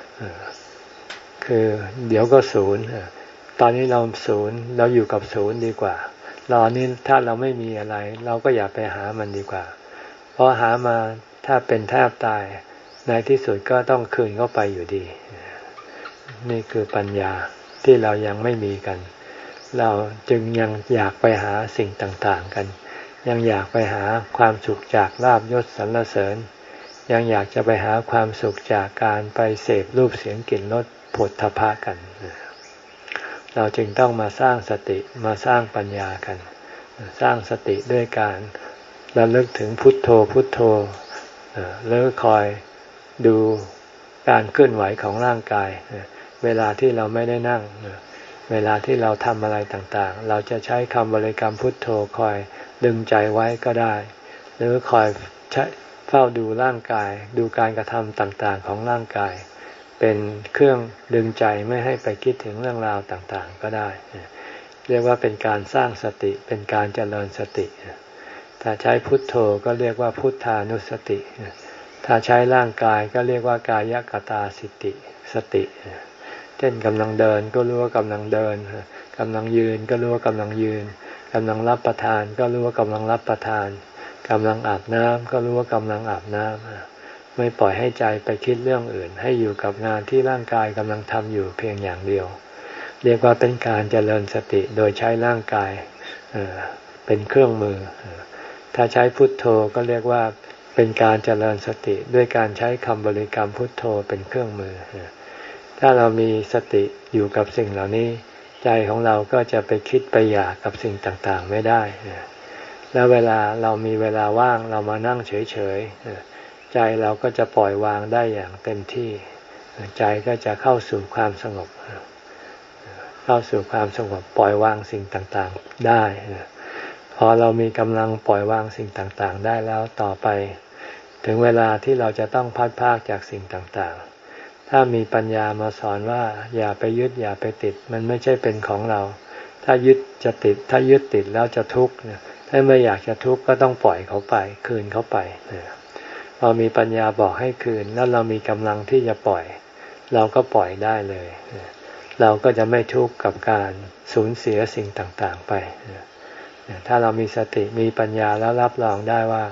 คือเดี๋ยวก็ศูนย์ตอนนี้เราศูนย์เราอยู่กับศูนย์ดีกว่ารอนี้ถ้าเราไม่มีอะไรเราก็อย่าไปหามันดีกว่าเพราะหามาถ้าเป็นแทบตายในที่สุดก็ต้องคืนเข้าไปอยู่ดีนี่คือปัญญาที่เรายังไม่มีกันเราจึงยังอยากไปหาสิ่งต่างๆกันยังอยากไปหาความสุขจากลาภยศสรรเสริญยังอยากจะไปหาความสุขจากการไปเสพรูปเสียงกลิ่นรสโผฏฐัพพะกันเราจึงต้องมาสร้างสติมาสร้างปัญญากันสร้างสติด้วยการระลึกถึงพุทโธพุทโธแล้วคอยดูการเคลื่อนไหวของร่างกายเวลาที่เราไม่ได้นั่งเวลาที่เราทำอะไรต่างๆเราจะใช้คำบริกรรมพุทโธคอยดึงใจไว้ก็ได้หรือคอยใช้เฝ้าดูร่างกายดูการกระทำต่างๆของร่างกายเป็นเครื่องดึงใจไม่ให้ไปคิดถึงเรื่องราวต่างๆก็ได้เรียกว่าเป็นการสร้างสติเป็นการเจริญสติถ้าใช้พุทโธก็เรียกว่าพุทธานุสติถ้าใช้ร่างกายก็เรียกว่ากายกตาสิติสติเช่นกำลังเดินก็รู้ว่ากำลังเดินกำลังยืนก็รู้ว่ากำลังยืนกำลังรับประทานก็รู้ว่ากำลังรับประทานกำลังอาบน้ำก็รู้ว่ากำลังอาบน้ำไม่ปล่อยให้ใจไปคิดเรื่องอื่นให้อยู่กับงานที่ร่างกายกำลังทำอยู่เพียงอย่างเดียวเรียกว่าเป็นการเจริญสติโดยใช้ร่างกายเป็นเครื่องมือถ้าใช้พุทโธก็เรียกว่าเป็นการเจริญสติด้วยการใช้คำบริกรรมพุทโธเป็นเครื่องมือถ้าเรามีสติอยู่กับสิ่งเหล่านี้ใจของเราก็จะไปคิดไปอยากกับสิ่งต่างๆไม่ได้แล้วเวลาเรามีเวลาว่างเรามานั่งเฉยๆใจเราก็จะปล่อยวางได้อย่างเต็มที่ใจก็จะเข้าสู่ความสงบเข้าสู่ความสงบปล่อยวางสิ่งต่างๆได้พอเรามีกำลังปล่อยวางสิ่งต่างๆได้แล้วต่อไปถึงเวลาที่เราจะต้องพัดพรากจากสิ่งต่างๆถ้ามีปัญญามาสอนว่าอย่าไปยึดอย่าไปติดมันไม่ใช่เป็นของเราถ้ายึดจะติดถ้ายึดติดแล้วจะทุกข์ถ้าไม่อยากจะทุกข์ก็ต้องปล่อยเขาไปคืนเขาไปพอมีปัญญาบอกให้คืนแล้วเรามีกำลังที่จะปล่อยเราก็ปล่อยได้เลยเราก็จะไม่ทุกข์กับการสูญเสียสิ่งต่างๆไปถ้าเรามีสติมีปัญญาแล้วรับรองได้ว่า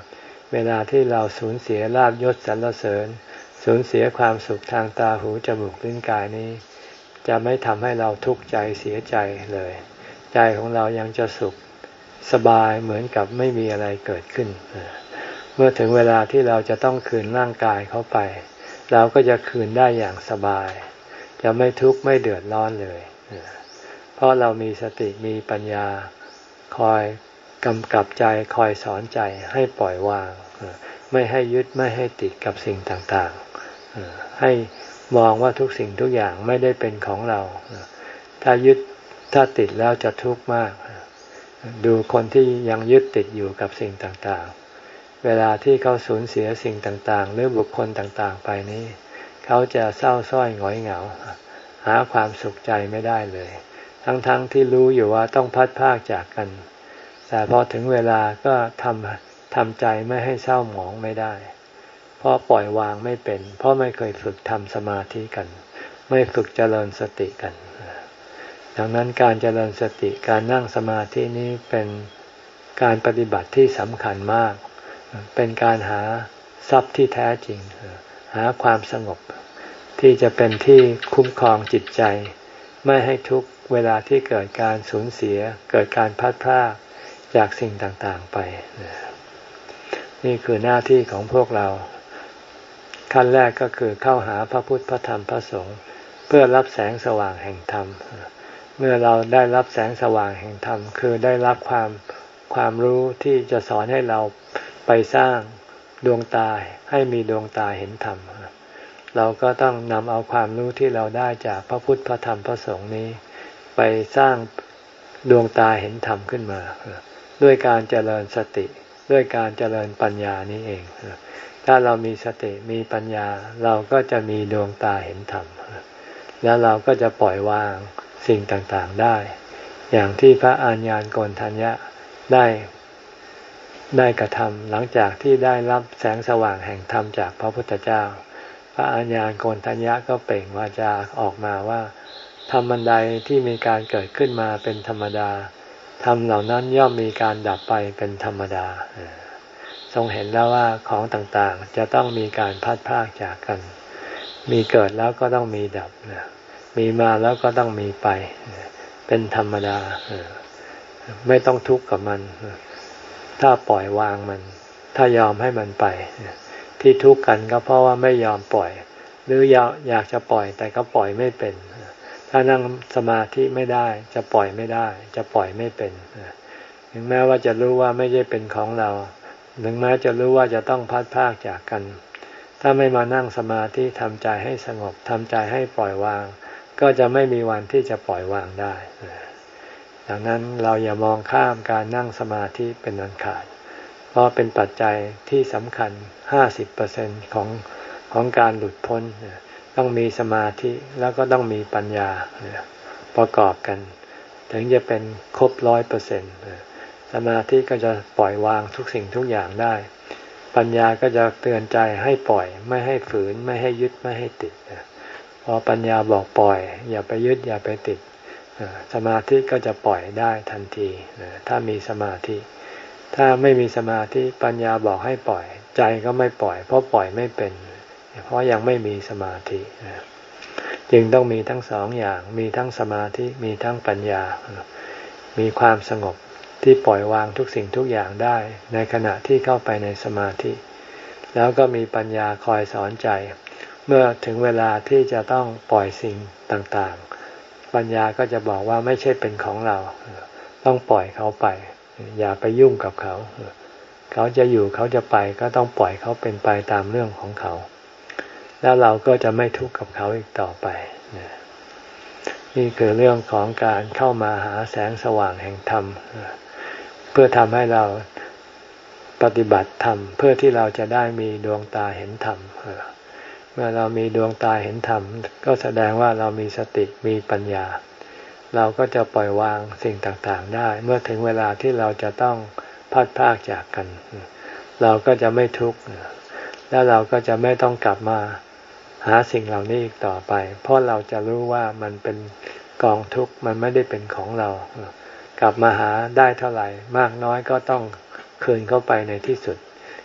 เวลาที่เราสูญเสียลาภยศสรรเสริญสูญเสียความสุขทางตาหูจมูกลิ้นกายนี้จะไม่ทำให้เราทุกข์ใจเสียใจเลยใจของเรายังจะสุขสบายเหมือนกับไม่มีอะไรเกิดขึ้นเมื่อถึงเวลาที่เราจะต้องคืนร่างกายเขาไปเราก็จะคืนได้อย่างสบายจะไม่ทุกข์ไม่เดือดร้อนเลยเพราะเรามีสติมีปัญญาคอยกำกับใจคอยสอนใจให้ปล่อยวางไม่ให้ยึดไม่ให้ติดกับสิ่งต่างๆให้มองว่าทุกสิ่งทุกอย่างไม่ได้เป็นของเราถ้ายึดถ้าติดแล้วจะทุกข์มากดูคนที่ยังยึดติดอยู่กับสิ่งต่างๆเวลาที่เขาสูญเสียสิ่งต่างๆหรือบุคคลต่างๆไปนี้เขาจะเศร้าส้อยหงอยเหงาหาความสุขใจไม่ได้เลยทั้งๆ ท, ที่รู้อยู่ว่าต้องพัดพรากจากกันแต่พอถึงเวลาก็ทำทำใจไม่ให้เศร้าหมองไม่ได้เพราะปล่อยวางไม่เป็นเพราะไม่เคยฝึกทำสมาธิกันไม่ฝึกเจริญสติกันดังนั้นการเจริญสติการนั่งสมาธินี้เป็นการปฏิบัติที่สำคัญมากเป็นการหาทรัพย์ที่แท้จริงหาความสงบที่จะเป็นที่คุ้มครองจิตใจไม่ให้ทุกข์เวลาที่เกิดการสูญเสียเกิดการพัดพรากจากสิ่งต่างๆไปนี่คือหน้าที่ของพวกเราขั้นแรกก็คือเข้าหาพระพุทธพระธรรมพระสงฆ์เพื่อรับแสงสว่างแห่งธรรมเมื่อเราได้รับแสงสว่างแห่งธรรมคือได้รับความความรู้ที่จะสอนให้เราไปสร้างดวงตาให้มีดวงตาเห็นธรรมเราก็ต้องนำเอาความรู้ที่เราได้จากพระพุทธพระธรรมพระสงฆ์นี้ไปสร้างดวงตาเห็นธรรมขึ้นมาด้วยการเจริญสติด้วยการเจริญปัญญานี้เองถ้าเรามีสติมีปัญญาเราก็จะมีดวงตาเห็นธรรมแล้วเราก็จะปล่อยวางสิ่งต่างๆได้อย่างที่พระอาญาณโกณฑัญญะได้ได้กระทำหลังจากที่ได้รับแสงสว่างแห่งธรรมจากพระพุทธเจ้าพระอาญาณโกณฑัญญะก็เปล่งวาจาออกมาว่าธรรมอันใดที่มีการเกิดขึ้นมาเป็นธรรมดาธรรมเหล่านั้นย่อมมีการดับไปเป็นธรรมดาทรงเห็นแล้วว่าของต่างๆจะต้องมีการพัดพรากจากกันมีเกิดแล้วก็ต้องมีดับมีมาแล้วก็ต้องมีไปเป็นธรรมดาไม่ต้องทุกข์กับมันถ้าปล่อยวางมันถ้ายอมให้มันไปที่ทุกข์กันก็เพราะว่าไม่ยอมปล่อยหรืออยากอยากจะปล่อยแต่ก็ปล่อยไม่เป็นถ้านั่งสมาธิไม่ได้จะปล่อยไม่ได้จะปล่อยไม่เป็นถึงแม้ว่าจะรู้ว่าไม่ใช่เป็นของเราถึงแม้จะรู้ว่าจะต้องพัดพรากจากกันถ้าไม่มานั่งสมาธิทำใจให้สงบทำใจให้ปล่อยวางก็จะไม่มีวันที่จะปล่อยวางได้ดังนั้นเราอย่ามองข้ามการนั่งสมาธิเป็นอันขาดเพราะเป็นปัจจัยที่สำคัญ ห้าสิบเปอร์เซ็นต์ ของของการหลุดพ้นต้องมีสมาธิแล้วก็ต้องมีปัญญาประกอบกันถึงจะเป็นครบ ร้อยเปอร์เซ็นต์ สมาธิก็จะปล่อยวางทุกสิ่งทุกอย่างได้ปัญญาก็จะเตือนใจให้ปล่อยไม่ให้ฝืนไม่ให้ยึดไม่ให้ติดพอปัญญาบอกปล่อยอย่าไปยึดอย่าไปติดสมาธิก็จะปล่อยได้ทันทีถ้ามีสมาธิถ้าไม่มีสมาธิปัญญาบอกให้ปล่อยใจก็ไม่ปล่อยเพราะปล่อยไม่เป็นเพราะยังไม่มีสมาธิจึงต้องมีทั้งสองอย่างมีทั้งสมาธิมีทั้งปัญญามีความสงบที่ปล่อยวางทุกสิ่งทุกอย่างได้ในขณะที่เข้าไปในสมาธิแล้วก็มีปัญญาคอยสอนใจเมื่อถึงเวลาที่จะต้องปล่อยสิ่งต่างๆปัญญาก็จะบอกว่าไม่ใช่เป็นของเราต้องปล่อยเขาไปอย่าไปยุ่งกับเขาเขาจะอยู่เขาจะไปก็ต้องปล่อยเขาเป็นไปตามเรื่องของเขาแล้วเราก็จะไม่ทุกข์กับเขาอีกต่อไปนี่คือเรื่องของการเข้ามาหาแสงสว่างแห่งธรรมเพื่อทำให้เราปฏิบัติธรรมเพื่อที่เราจะได้มีดวงตาเห็นธรรมเมื่อเรามีดวงตาเห็นธรรมก็แสดงว่าเรามีสติมีปัญญาเราก็จะปล่อยวางสิ่งต่างๆได้เมื่อถึงเวลาที่เราจะต้องพัดพรากจากกันเราก็จะไม่ทุกข์แล้วเราก็จะไม่ต้องกลับมาหาสิ่งเหล่านี้อีกต่อไปเพราะเราจะรู้ว่ามันเป็นกองทุกข์มันไม่ได้เป็นของเรากลับมาหาได้เท่าไหร่มากน้อยก็ต้องคืนเข้าไปในที่สุด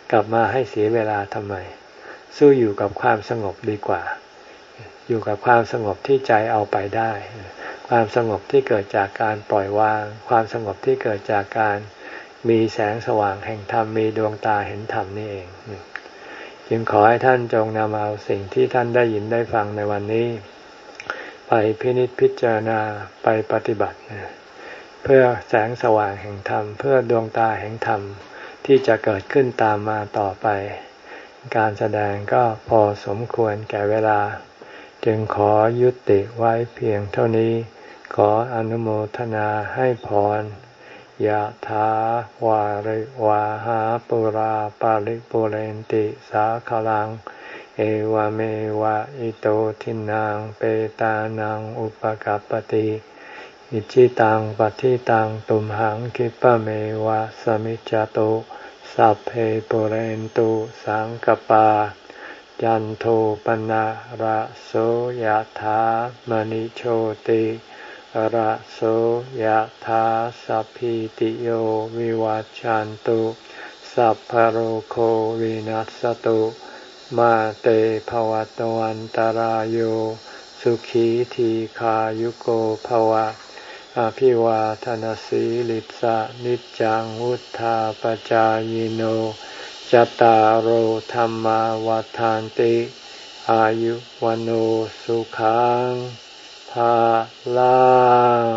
กลับมาให้เสียเวลาทำไมสู้อยู่กับความสงบดีกว่าอยู่กับความสงบที่ใจเอาไปได้ความสงบที่เกิดจากการปล่อยวางความสงบที่เกิดจากการมีแสงสว่างแห่งธรรมมีดวงตาเห็นธรรมนี่เองจึงขอให้ท่านจงนำเอาสิ่งที่ท่านได้ยินได้ฟังในวันนี้ไปพินิจพิจารณาไปปฏิบัติเพื่อแสงสว่างแห่งธรรมเพื่อดวงตาแห่งธรรมที่จะเกิดขึ้นตามมาต่อไปการแสดงก็พอสมควรแก่เวลาจึงขอยุติไว้เพียงเท่านี้ขออนุโมทนาให้พรยะถาวาริวาหาปุราปาริปุเรนติสาคลังเอวเมวะอิโตทินังเปตานังอุปกัปปติอิจิตังปฏิตังตุมหังคิปะเมวะสมิจจตุสัพเพปุเรนตุสังกปาจันโทปนะระโสยถามณิโชติระโสยถาสัพพิติโยวิวัจจันตุสัพพะโรโควินัสสตุมาเตภวัตวันตารโยสุขีทีขายุโกภวะอภิวาทนาสีลิสะนิจจังวุธาปจายโนจตารโหธรรมวาทานติอายุวันโอสุขังภาลัง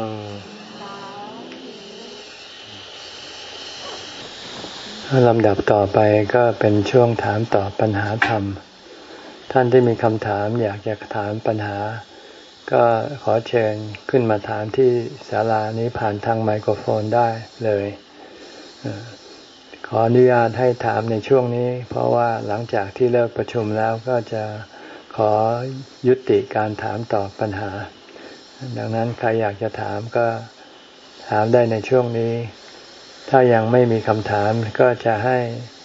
ลำดับต่อไปก็เป็นช่วงถามตอบปัญหาธรรมท่านที่มีคำถามอยากจะถามปัญหาก็ขอเชิญขึ้นมาถามที่ศาลานี้ผ่านทางไมโครโฟนได้เลยขออนุญาตให้ถามในช่วงนี้เพราะว่าหลังจากที่เลิกประชุมแล้วก็จะขอยุติการถามตอบปัญหาดังนั้นใครอยากจะถามก็ถามได้ในช่วงนี้ถ้ายังไม่มีคำถามก็จะให้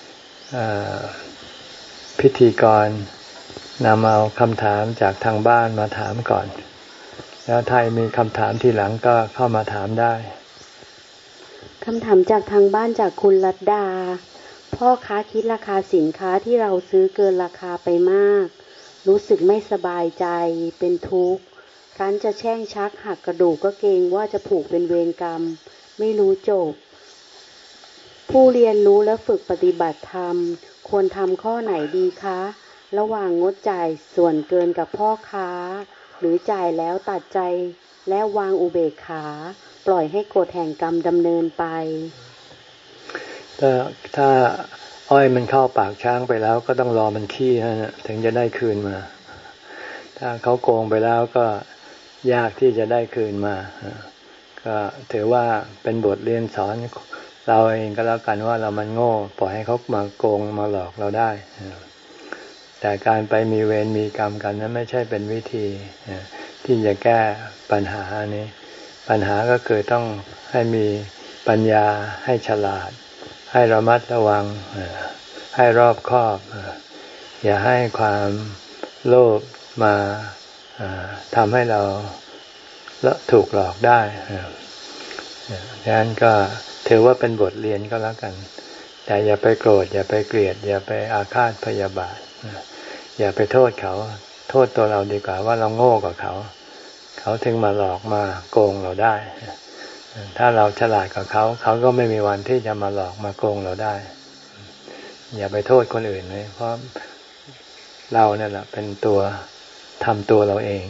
พิธีกรนำเอาคำถามจากทางบ้านมาถามก่อนแล้วถ้ามีคำถามทีหลังก็เข้ามาถามได้คำถามจากทางบ้านจากคุณรัตดาพ่อค้าคิดราคาสินค้าที่เราซื้อเกินราคาไปมากรู้สึกไม่สบายใจเป็นทุกข์ครั้นจะแช่งชักหักกระดูกก็เกรงว่าจะผูกเป็นเวรกรรมไม่รู้จบผู้เรียนรู้และฝึกปฏิบัติธรรมควรทำข้อไหนดีคะระหว่างงดจ่ายส่วนเกินกับพ่อค้าหรือจ่ายแล้วตัดใจและวางอุเบกขาปล่อยให้กฎแห่งกรรมดำเนินไปถ้าถ้าอ้อยมันเข้าปากช้างไปแล้วก็ต้องรอมันขี้นะถึงจะได้คืนมาถ้าเขาโกงไปแล้วก็ยากที่จะได้คืนมาก็ถือว่าเป็นบทเรียนสอนเราเองก็แล้วกันว่าเรามันโง่ปล่อยให้เขามาโกงมาหลอกเราได้แต่การไปมีเวรมีกรรมกันนั้นไม่ใช่เป็นวิธีที่จะแก้ปัญหานี้ปัญหาก็คือต้องให้มีปัญญาให้ฉลาดให้ระมัดระวังให้รอบคอบอย่าให้ความโลภมาทำให้เราถูกหลอกได้ดังนั้นก็ถือว่าเป็นบทเรียนก็แล้วกันแต่อย่าไปโกรธอย่าไปเกลียดอย่าไปอาฆาตพยาบาทอย่าไปโทษเขาโทษตัวเราดีกว่าว่าเราโง่กว่าเขาเขาถึงมาหลอกมาโกงเราได้ถ้าเราฉลาดกว่าเขาเขาก็ไม่มีวันที่จะมาหลอกมาโกงเราได้อย่าไปโทษคนอื่นเลยเพราะเราเนี่ยแหละเป็นตัวทำตัวเราเอง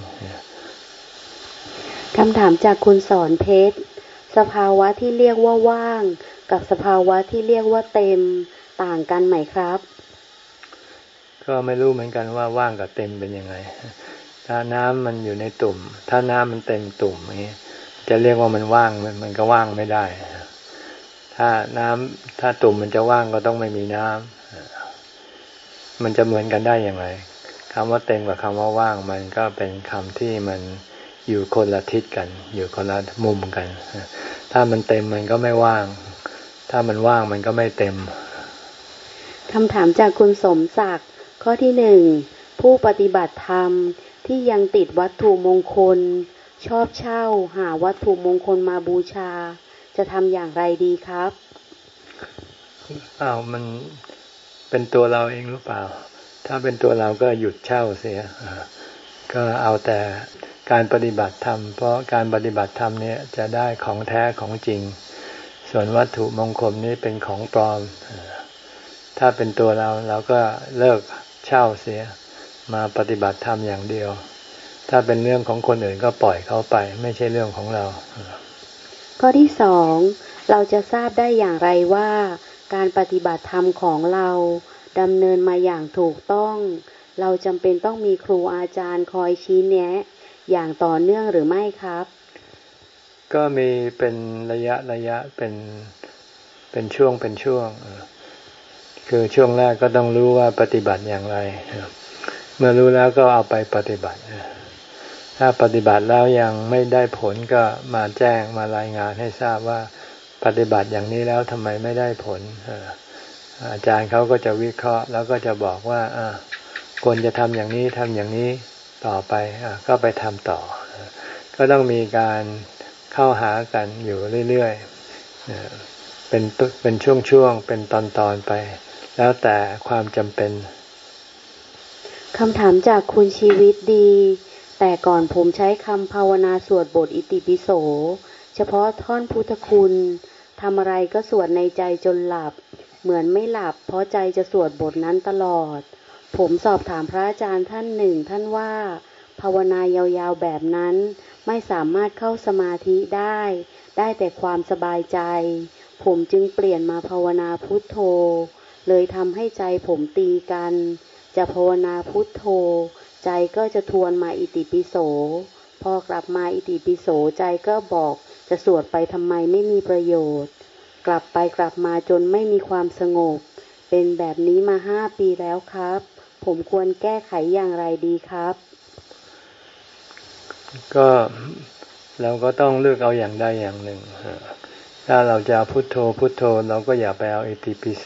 คำถามจากคุณสอนเพชรสภาวะที่เรียกว่าว่างกับสภาวะที่เรียกว่าเต็มต่างกันไหมครับก็ไม่รู้เหมือนกันว่าว่างกับเต็มเป็นยังไงถ้าน้ำมันอยู่ในตุ่มถ้าน้ำมันเต็มตุ่มอย่างนี้จะเรียกว่ามันว่างมันมันก็ว่างไม่ได้ถ้าน้ำถ้าตุ่มมันจะว่างก็ต้องไม่มีน้ำมันจะเหมือนกันได้อย่างไรคำว่าเต็มกับคำว่าว่างมันก็เป็นคำที่มันอยู่คนละทิศกันอยู่คนละมุมกันถ้ามันเต็มมันก็ไม่ว่างถ้ามันว่างมันก็ไม่เต็มคำถามจากคุณสมศักดิ์ข้อที่หนึ่งผู้ปฏิบัติธรรมที่ยังติดวัตถุมงคลชอบเช่าหาวัตถุมงคลมาบูชาจะทำอย่างไรดีครับอ้าวมันเป็นตัวเราเองหรือเปล่าถ้าเป็นตัวเราก็หยุดเช่าเสียก็เอาแต่การปฏิบัติธรรมเพราะการปฏิบัติธรรมนี้จะได้ของแท้ของจริงส่วนวัตถุมงคลนี้เป็นของปลอมถ้าเป็นตัวเราเราก็เลิกเช่าเสียมาปฏิบัติธรรมอย่างเดียวถ้าเป็นเรื่องของคนอื่นก็ปล่อยเขาไปไม่ใช่เรื่องของเราข้อที่สองเราจะทราบได้อย่างไรว่าการปฏิบัติธรรมของเราดำเนินมาอย่างถูกต้องเราจำเป็นต้องมีครูอาจารย์คอยชี้แนะอย่างต่อเนื่องหรือไม่ครับก็มีเป็นระยะระยะเป็นเป็นช่วงเป็นช่วงคือช่วงแรกก็ต้องรู้ว่าปฏิบัติอย่างไรเมื่อรู้แล้วก็เอาไปปฏิบัติถ้าปฏิบัติแล้วยังไม่ได้ผลก็มาแจ้งมารายงานให้ทราบว่าปฏิบัติอย่างนี้แล้วทำไมไม่ได้ผลอาจารย์เขาก็จะวิเคราะห์แล้วก็จะบอกว่าควรจะทำอย่างนี้ทำอย่างนี้ต่อไปก็ไปทำต่อก็ต้องมีการเข้าหากันอยู่เรื่อยๆเป็นเป็นช่วงๆเป็นตอนๆไปแล้วแต่ความจำเป็นคำถามจากคุณชีวิตดีแต่ก่อนผมใช้คำภาวนาสวดบทอิติปิโสเฉพาะท่อนพุทธคุณทำอะไรก็สวดในใจจนหลับเหมือนไม่หลับเพราะใจจะสวดบทนั้นตลอดผมสอบถามพระอาจารย์ท่านหนึ่งท่านว่าภาวนายาวๆแบบนั้นไม่สามารถเข้าสมาธิได้ได้แต่ความสบายใจผมจึงเปลี่ยนมาภาวนาพุทโธเลยทำให้ใจผมตีกันจะภาวนาพุทโธใจก็จะทวนมาอิติปิโสพอกลับมาอิติปิโสใจก็บอกจะสวดไปทำไมไม่มีประโยชน์กลับไปกลับมาจนไม่มีความสงบเป็นแบบนี้มาห้าปีแล้วครับผมควรแก้ไขอย่างไรดีครับก็เราก็ต้องเลือกเอาอย่างใดอย่างหนึ่งถ้าเราจะพุทโธพุทโธเราก็อย่าไปเอาอิติปิโส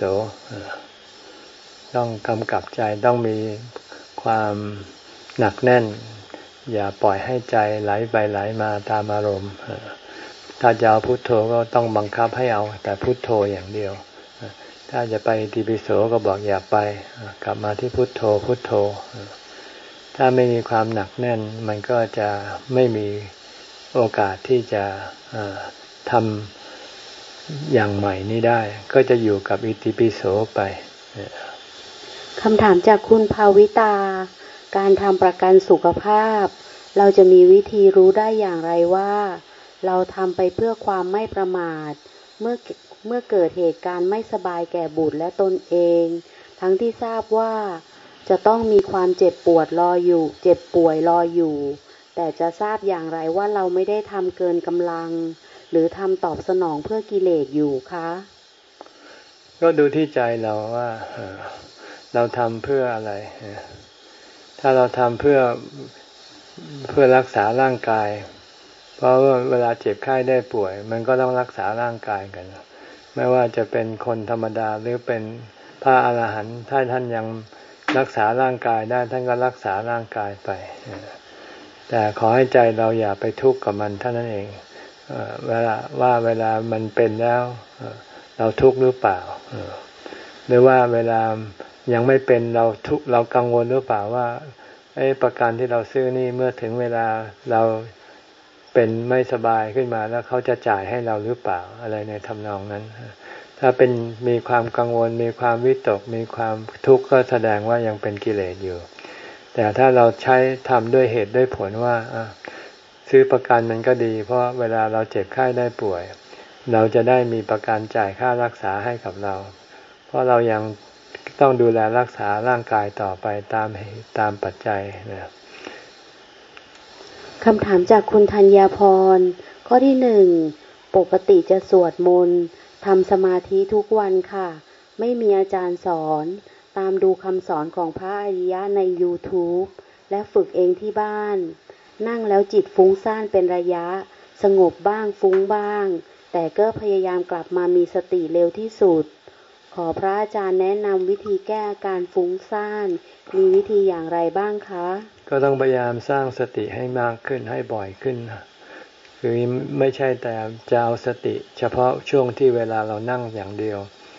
ต้องกำกับใจต้องมีความหนักแน่นอย่าปล่อยให้ใจไหลไปไหลมาตามอารมณ์ถ้าจะเอาพุทโธก็ต้องบังคับให้เอาแต่พุทโธอย่างเดียวถ้าจะไปอิติปิโสก็บอกอย่าไปกลับมาที่พุทโธพุทโธถ้าไม่มีความหนักแน่นมันก็จะไม่มีโอกาสที่จะทำอย่างใหม่นี้ได้ก็จะอยู่กับอิติปิโสไปคำถามจากคุณภาวิตาการทำประกันสุขภาพเราจะมีวิธีรู้ได้อย่างไรว่าเราทำไปเพื่อความไม่ประมาทเมื่อเมื่อเกิดเหตุการณ์ไม่สบายแก่บุตรและตนเองทั้งที่ทราบว่าจะต้องมีความเจ็บปวดรออยู่เจ็บป่วยรออยู่แต่จะทราบอย่างไรว่าเราไม่ได้ทำเกินกำลังหรือทำตอบสนองเพื่อกิเลสอยู่คะก็ดูที่ใจเราว่าเราทำเพื่ออะไรถ้าเราทำเพื่อเพื่อรักษาร่างกายเพราะว่าเวลาเจ็บไข้ได้ป่วยมันก็ต้องรักษาร่างกายกันไม่ว่าจะเป็นคนธรรมดาหรือเป็นพระอรหันต์ถ้าท่านยังรักษาร่างกายได้ท่านก็รักษาร่างกายไปแต่ขอให้ใจเราอย่าไปทุกข์กับมันเท่านั้นเองเวลาว่าเวลามันเป็นแล้วเราทุกข์หรือเปล่าหรือว่าเวลายังไม่เป็นเราทุกข์เรากังวลหรือเปล่าว่าไอ้ประกันที่เราซื้อนี่เมื่อถึงเวลาเราเป็นไม่สบายขึ้นมาแล้วเขาจะจ่ายให้เราหรือเปล่าอะไรในทำนองนั้นถ้าเป็นมีความกังวลมีความวิตกมีความทุกข์ก็แสดงว่ายังเป็นกิเลสอยู่แต่ถ้าเราใช้ทำด้วยเหตุด้วยผลว่าซื้อประกันมันก็ดีเพราะเวลาเราเจ็บไข้ได้ป่วยเราจะได้มีประกันจ่ายค่ารักษาให้กับเราเพราะเรายังต้องดูแลรักษาร่างกายต่อไปตามเหตุตามปัจจัยนะคำถามจากคุณธัญญาพรข้อที่หนึ่งปกติจะสวดมนต์ทำสมาธิทุกวันค่ะไม่มีอาจารย์สอนตามดูคำสอนของพระอริยะใน YouTube และฝึกเองที่บ้านนั่งแล้วจิตฟุ้งซ่านเป็นระยะสงบบ้างฟุ้งบ้างแต่ก็พยายามกลับมามีสติเร็วที่สุดขอพระอาจารย์แนะนำวิธีแก้อาการฟุ้งซ่านมีวิธีอย่างไรบ้างคะก็ต้องพยายามสร้างสติให้มากขึ้นให้บ่อยขึ้นคือไม่ใช่แต่จะเอาสติเฉพาะช่วงที่เวลาเรานั่งอย่างเดียว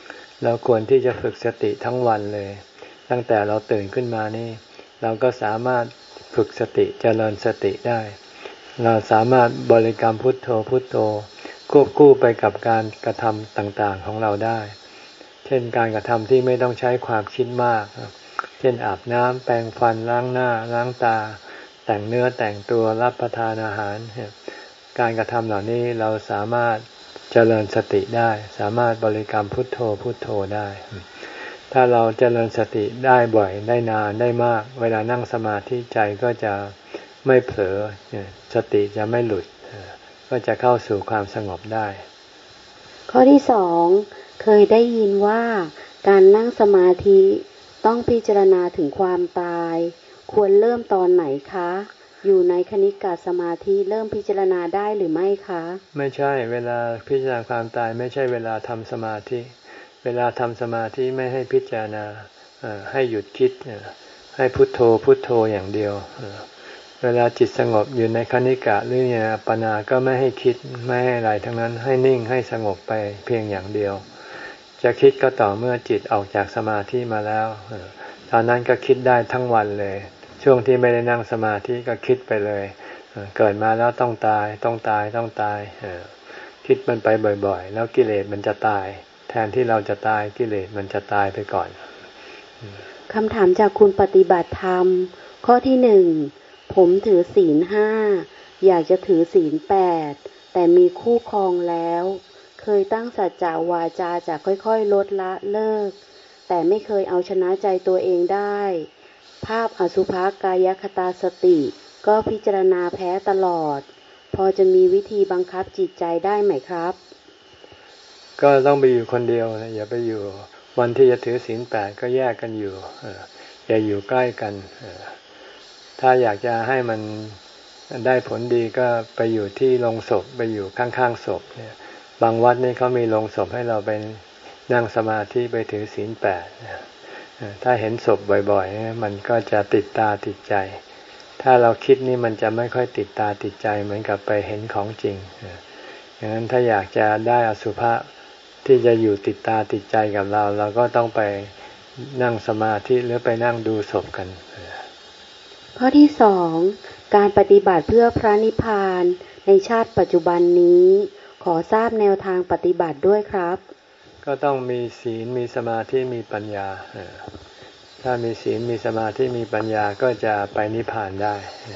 เราควรที่จะฝึกสติทั้งวันเลยตั้งแต่เราตื่นขึ้นมานี่เราก็สามารถฝึกสติเจริญสติได้เราสามารถบริกรรมพุทโธพุทโธควบคู่ไปกับการกระทำต่างๆของเราได้เช่นการกระทำที่ไม่ต้องใช้ความคิดมากเช่นอาบน้ำแปรงฟันล้างหน้าล้างตาแต่งเนื้อแต่งตัวรับประทานอาหารการกระทำเหล่านี้เราสามารถเจริญสติได้สามารถบริกรรมพุทโธพุทโธได้ถ้าเราเจริญสติได้บ่อยได้นานได้มากเวลานั่งสมาธิใจก็จะไม่เผลอสติจะไม่หลุดก็จะเข้าสู่ความสงบได้ข้อที่สองเคยได้ยินว่าการนั่งสมาธิต้องพิจารณาถึงความตายควรเริ่มตอนไหนคะอยู่ในคณิกะสมาธิเริ่มพิจารณาได้หรือไม่คะไม่ใช่เวลาพิจารณาความตายไม่ใช่เวลาทำสมาธิเวลาทำสมาธิไม่ให้พิจารณาให้หยุดคิดให้พุทโธพุทโธอย่างเดียวเวลาจิตสงบอยู่ในคณิกะหรือในอัปปนาก็ไม่ให้คิดไม่ให้อะไรทั้งนั้นให้นิ่งให้สงบไปเพียงอย่างเดียวจะคิดก็ต่อเมื่อจิตออกจากสมาธิมาแล้วตอนนั้นก็คิดได้ทั้งวันเลยช่วงที่ไม่ได้นั่งสมาธิก็คิดไปเลยเกิดมาแล้วต้องตายต้องตายต้องตายคิดมันไปบ่อยๆแล้วกิเลสมันจะตายแทนที่เราจะตายกิเลสมันจะตายไปก่อนคำถามจากคุณปฏิบัติธรรมข้อที่หนึ่งผมถือศีลห้าอยากจะถือศีลแปดแต่มีคู่ครองแล้วเคยตั้งสัจจะวาจาจะค่อยๆลดละเลิกแต่ไม่เคยเอาชนะใจตัวเองได้ภาพอสุภกายคตาสติก็พิจารณาแพ้ตลอดพอจะมีวิธีบังคับจิตใจได้ไหมครับก็ต้องไปอยู่คนเดียวนะอย่าไปอยู่วันที่จะถือศีลแปดก็แยกกันอยู่อย่าอยู่ใกล้กันถ้าอยากจะให้มันได้ผลดีก็ไปอยู่ที่โรงศพไปอยู่ข้างๆศพเนี่ยบางวัดนี่เขามีโรงศพให้เราไปนั่งสมาธิไปถือศีลแปดถ้าเห็นศพบ่อยๆมันก็จะติดตาติดใจถ้าเราคิดนี่มันจะไม่ค่อยติดตาติดใจเหมือนกับไปเห็นของจริงอย่างนั้นถ้าอยากจะได้อสุภะที่จะอยู่ติดตาติดใจกับเราเราก็ต้องไปนั่งสมาธิหรือไปนั่งดูศพกันข้อที่สองการปฏิบัติเพื่อพระนิพพานในชาติปัจจุบันนี้ขอทราบแนวทางปฏิบัติด้วยครับก็ต้องมีศีลมีสมาธิมีปัญญาถ้ามีศีลมีสมาธิมีปัญญาก็จะไปนิพพานได้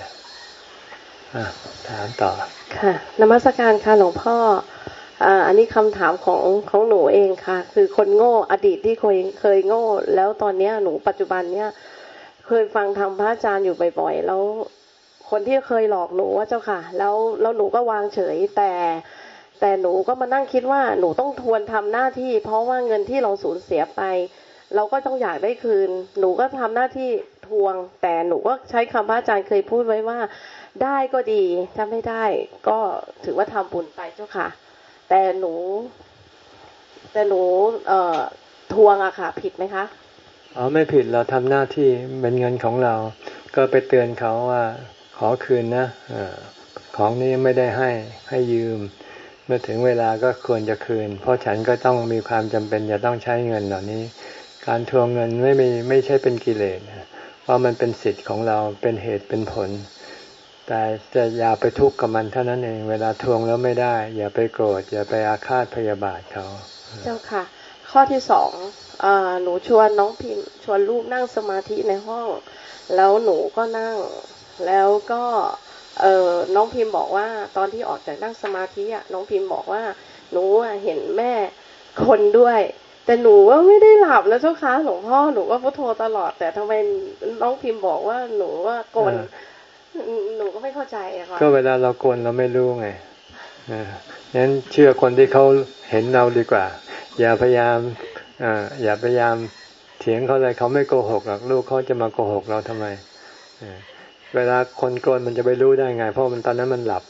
ถามต่อค่ะนมัสการค่ะหลวงพ่ออันนี้คำถามของของหนูเองค่ะคือคนโง่อดีตที่เคยเคยโง่แล้วตอนนี้หนูปัจจุบันเนี้ยเคยฟังธรรมพระอาจารย์อยู่บ่อยๆแล้วคนที่เคยหลอกหนูว่าเจ้าค่ะแล้วแล้วหนูก็วางเฉยแต่แต่หนูก็มานั่งคิดว่าหนูต้องทวนทำหน้าที่เพราะว่าเงินที่เราสูญเสียไปเราก็ต้องอยากได้คืนหนูก็ทำหน้าที่ทวงแต่หนูก็ใช้คำพระอาจารย์เคยพูดไว้ว่าได้ก็ดีถ้าไม่ได้ก็ถือว่าทำบุญไปเจ้าค่ะแต่หนูแต่หนูเอ่อทวงอะค่ะผิดไหมคะอ๋อไม่ผิดเราทำหน้าที่เป็นเงินของเราก็ไปเตือนเขาว่าขอคืนนะของนี้ไม่ได้ให้ให้ยืมเมื่อถึงเวลาก็ควรจะคืนเพราะฉันก็ต้องมีความจำเป็นจะต้องใช้เงินเหล่านี้การทวงเงินไม่มีไม่ใช่เป็นกิเลสเพราะมันเป็นสิทธิ์ของเราเป็นเหตุเป็นผลแต่จะอย่าไปทุกข์กับมันเท่านั้นเองเวลาทวงแล้วไม่ได้อย่าไปโกรธอย่าไปอาฆาตพยาบาทเขาเจ้าค่ะข้อที่สองหนูชวนน้องพิมชวนลูกนั่งสมาธิในห้องแล้วหนูก็นั่งแล้วก็เออน้องพิมบอกว่าตอนที่ออกจากนั่งสมาธิอ่ะน้องพิมบอกว่าหนูเห็นแม่คนด้วยแต่หนูว่าไม่ได้หลับแล้วเจ้าค่ะหลวงพ่อหนูก็พุทโธตลอดแต่ทำไมน้องพิมบอกว่าหนูว่ากลหนูก็ไม่เข้าใจอะค่ะก็เวลาเรากลเราไม่รู้ไงงั้นเชื่อคนที่เขาเห็นเราดีกว่าอย่าพยายามอ่าอย่าพยายามเถียงเขาเลยเขาไม่โกหกหรอกลูกเขาจะมาโกหกเราทำไมเวลาคนโกนมันจะไปรู้ได้ไงเพราะมันตอนนั้นมันหลับ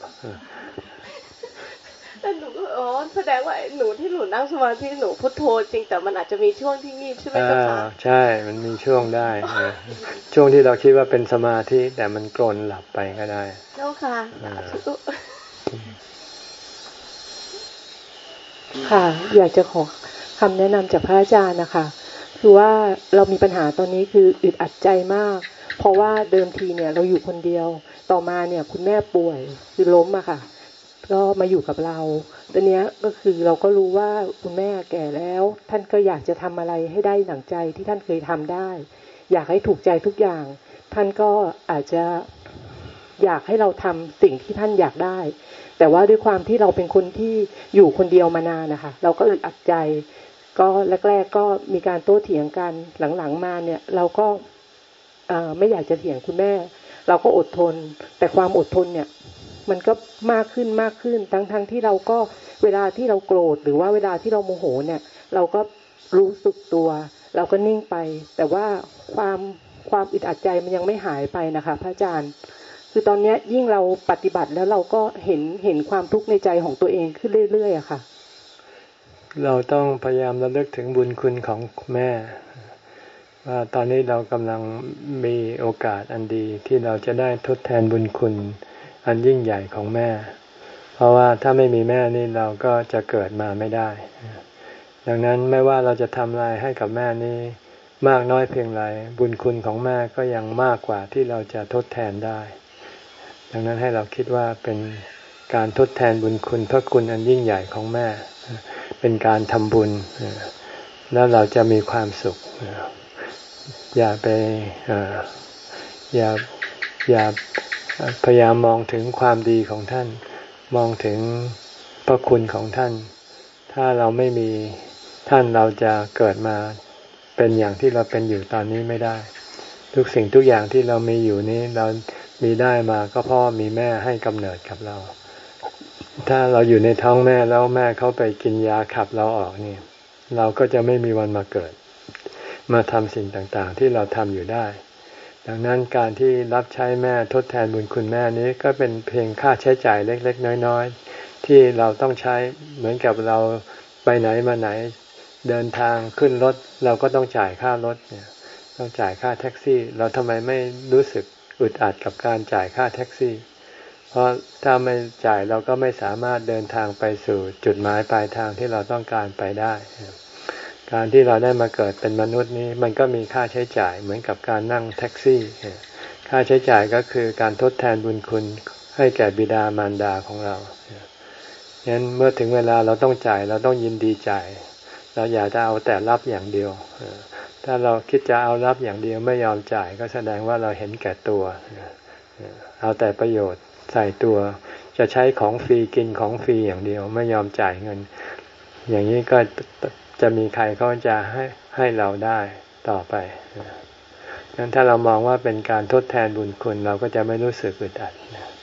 แต่หนูก็อ๋อแสดงว่าหนูที่หนูนั่งสมาธิหนูพุทโธจริงแต่มันอาจจะมีช่วงที่งีบใช่ไหมเจ้าค่ะใช่มันมีช่วงได้ช่วงที่เราคิดว่าเป็นสมาธิแต่มันกลนหลับไปก็ได้เจ้าค่ะค่ะอยากจะขอคำแนะนำจากพระอาจารย์นะคะคือว่าเรามีปัญหาตอนนี้คืออึดอัดใจมากเพราะว่าเดิมทีเนี่ยเราอยู่คนเดียวต่อมาเนี่ยคุณแม่ป่วยคือล้มอะค่ะก็มาอยู่กับเราตอนนี้ก็คือเราก็รู้ว่าคุณแม่แก่แล้วท่านก็อยากจะทำอะไรให้ได้หนังใจที่ท่านเคยทำได้อยากให้ถูกใจทุกอย่างท่านก็อาจจะอยากให้เราทำสิ่งที่ท่านอยากได้แต่ว่าด้วยความที่เราเป็นคนที่อยู่คนเดียวมานานนะคะเราก็อึดอัดใจก็แรกๆก็มีการโต้เถียงกันหลังๆมาเนี่ยเราก็ไม่อยากจะเถียงคุณแม่เราก็อดทนแต่ความอดทนเนี่ยมันก็มากขึ้นมากขึ้นทั้งๆ ท, ที่เราก็เวลาที่เราโกรธหรือว่าเวลาที่เราโมโหเนี่ยเราก็รู้สึกตัวเราก็นิ่งไปแต่ว่าความความอึดอัดใจมันยังไม่หายไปนะคะพระอาจารย์คือตอนนี้ยิ่งเราปฏิบัติแล้วเราก็เห็นเห็นความทุกข์ในใจของตัวเองขึ้นเรื่อยๆอะค่ะเราต้องพยายามระลึกถึงบุญคุณของแม่ว่าตอนนี้เรากำลังมีโอกาสอันดีที่เราจะได้ทดแทนบุญคุณอันยิ่งใหญ่ของแม่เพราะว่าถ้าไม่มีแม่นี่เราก็จะเกิดมาไม่ได้ดังนั้นไม่ว่าเราจะทำอะไรให้กับแม่นี่มากน้อยเพียงไรบุญคุณของแม่ก็ยังมากกว่าที่เราจะทดแทนได้ดังนั้นให้เราคิดว่าเป็นการทดแทนบุญคุณพระคุณอันยิ่งใหญ่ของแม่เป็นการทำบุญแล้วเราจะมีความสุขอย่าไปอย่าอย่าพยายามมองถึงความดีของท่านมองถึงพระคุณของท่านถ้าเราไม่มีท่านเราจะเกิดมาเป็นอย่างที่เราเป็นอยู่ตอนนี้ไม่ได้ทุกสิ่งทุกอย่างที่เรามีอยู่นี้เรามีได้มาก็เพราะมีแม่ให้กำเนิดกับเราถ้าเราอยู่ในท้องแม่แล้วแม่เขาไปกินยาขับเราออกนี่เราก็จะไม่มีวันมาเกิดมาทำสิ่งต่างๆที่เราทำอยู่ได้ดังนั้นการที่รับใช้แม่ทดแทนบุญคุณแม่นี้ก็เป็นเพียงค่าใช้จ่ายเล็กๆน้อยๆที่เราต้องใช้เหมือนกับเราไปไหนมาไหนเดินทางขึ้นรถเราก็ต้องจ่ายค่ารถเนี่ยต้องจ่ายค่าแท็กซี่เราทำไมไม่รู้สึกอึดอัดกับการจ่ายค่าแท็กซี่เพราะถ้าไม่จ่ายเราก็ไม่สามารถเดินทางไปสู่จุดหมายปลายทางที่เราต้องการไปได้การที่เราได้มาเกิดเป็นมนุษย์นี้มันก็มีค่าใช้จ่ายเหมือนกับการนั่งแท็กซี่ค่าใช้จ่ายก็คือการทดแทนบุญคุณให้แก่บิดามารดาของเราฉะนั้นเมื่อถึงเวลาเราต้องจ่ายเราต้องยินดีจ่ายเราอย่าจะเอาแต่รับอย่างเดียวถ้าเราคิดจะเอารับอย่างเดียวไม่ยอมจ่ายก็แสดงว่าเราเห็นแก่ตัวเอาแต่ประโยชน์ใส่ตัวจะใช้ของฟรีกินของฟรีอย่างเดียวไม่ยอมจ่ายเงินอย่างนี้ก็จะมีใครเขาจะให้ให้เราได้ต่อไปงั้นถ้าเรามองว่าเป็นการทดแทนบุญคุณเราก็จะไม่รู้สึกอึดอัด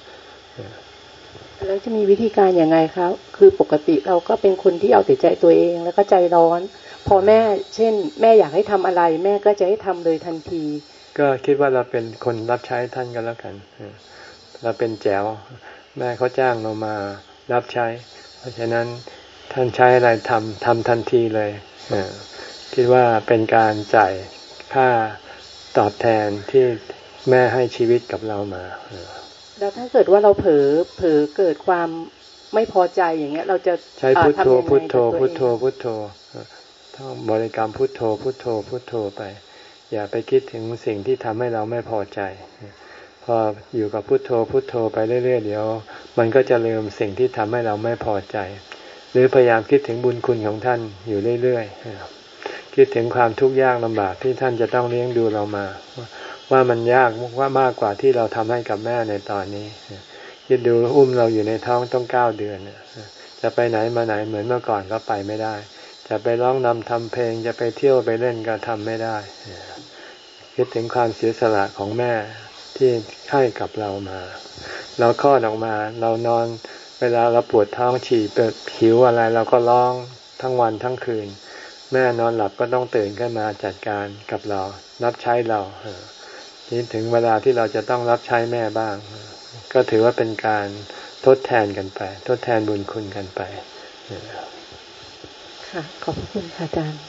แล้วจะมีวิธีการอย่างไงครับคือปกติเราก็เป็นคนที่เอาแต่ใจตัวเองแล้วก็ใจร้อนพอแม่เช่นแม่อยากให้ทำอะไรแม่ก็จะให้ทำเลยทันทีก็คิดว่าเราเป็นคนรับใช้ท่านกันแล้วกันเราเป็นแจ๋วแม่เขาจ้างเรามารับใช้เพราะฉะนั้นท่านใช้อะไรทำทำทันทีเลยคิดว่าเป็นการจ่ายค่าตอบแทนที่แม่ให้ชีวิตกับเรามาแล้วถ้าเกิดว่าเราเผลอเผลอเกิดความไม่พอใจอย่างเงี้ยเราจะใช้พุทโธพุทโธพุทโธพุทโธท่องบริกรรมพุทโธพุทโธพุทโธไปอย่าไปคิดถึงสิ่งที่ทำให้เราไม่พอใจพออยู่กับพุทโธพุทโธไปเรื่อยๆเดี๋ยวมันก็จะลืมสิ่งที่ทำให้เราไม่พอใจหรือพยายามคิดถึงบุญคุณของท่านอยู่เรื่อยๆคิดถึงความทุกข์ยากลำบากที่ท่านจะต้องเลี้ยงดูเรามาว่ามันยากว่ามากกว่าที่เราทำให้กับแม่ในตอนนี้คิดดูอุ้มเราอยู่ในท้องต้องเก้าเดือนจะไปไหนมาไหนเหมือนเมื่อก่อนก็ไปไม่ได้จะไปร้องนำทำเพลงจะไปเที่ยวไปเล่นก็ทำไม่ได้คิดถึงความเสียสละของแม่ที่ให้กับเรามาเราคลอดออกมาเรานอนเวลาเราปวดท้องฉี่เปิดหิวอะไรเราก็ร้องทั้งวันทั้งคืนแม่นอนหลับก็ต้องตื่นขึ้นมาจัดการกับเรารับใช้เรานี่ถึงเวลาที่เราจะต้องรับใช้แม่บ้างก็ถือว่าเป็นการทดแทนกันไปทดแทนบุญคุณกันไปค่ะขอบคุณอาจารย์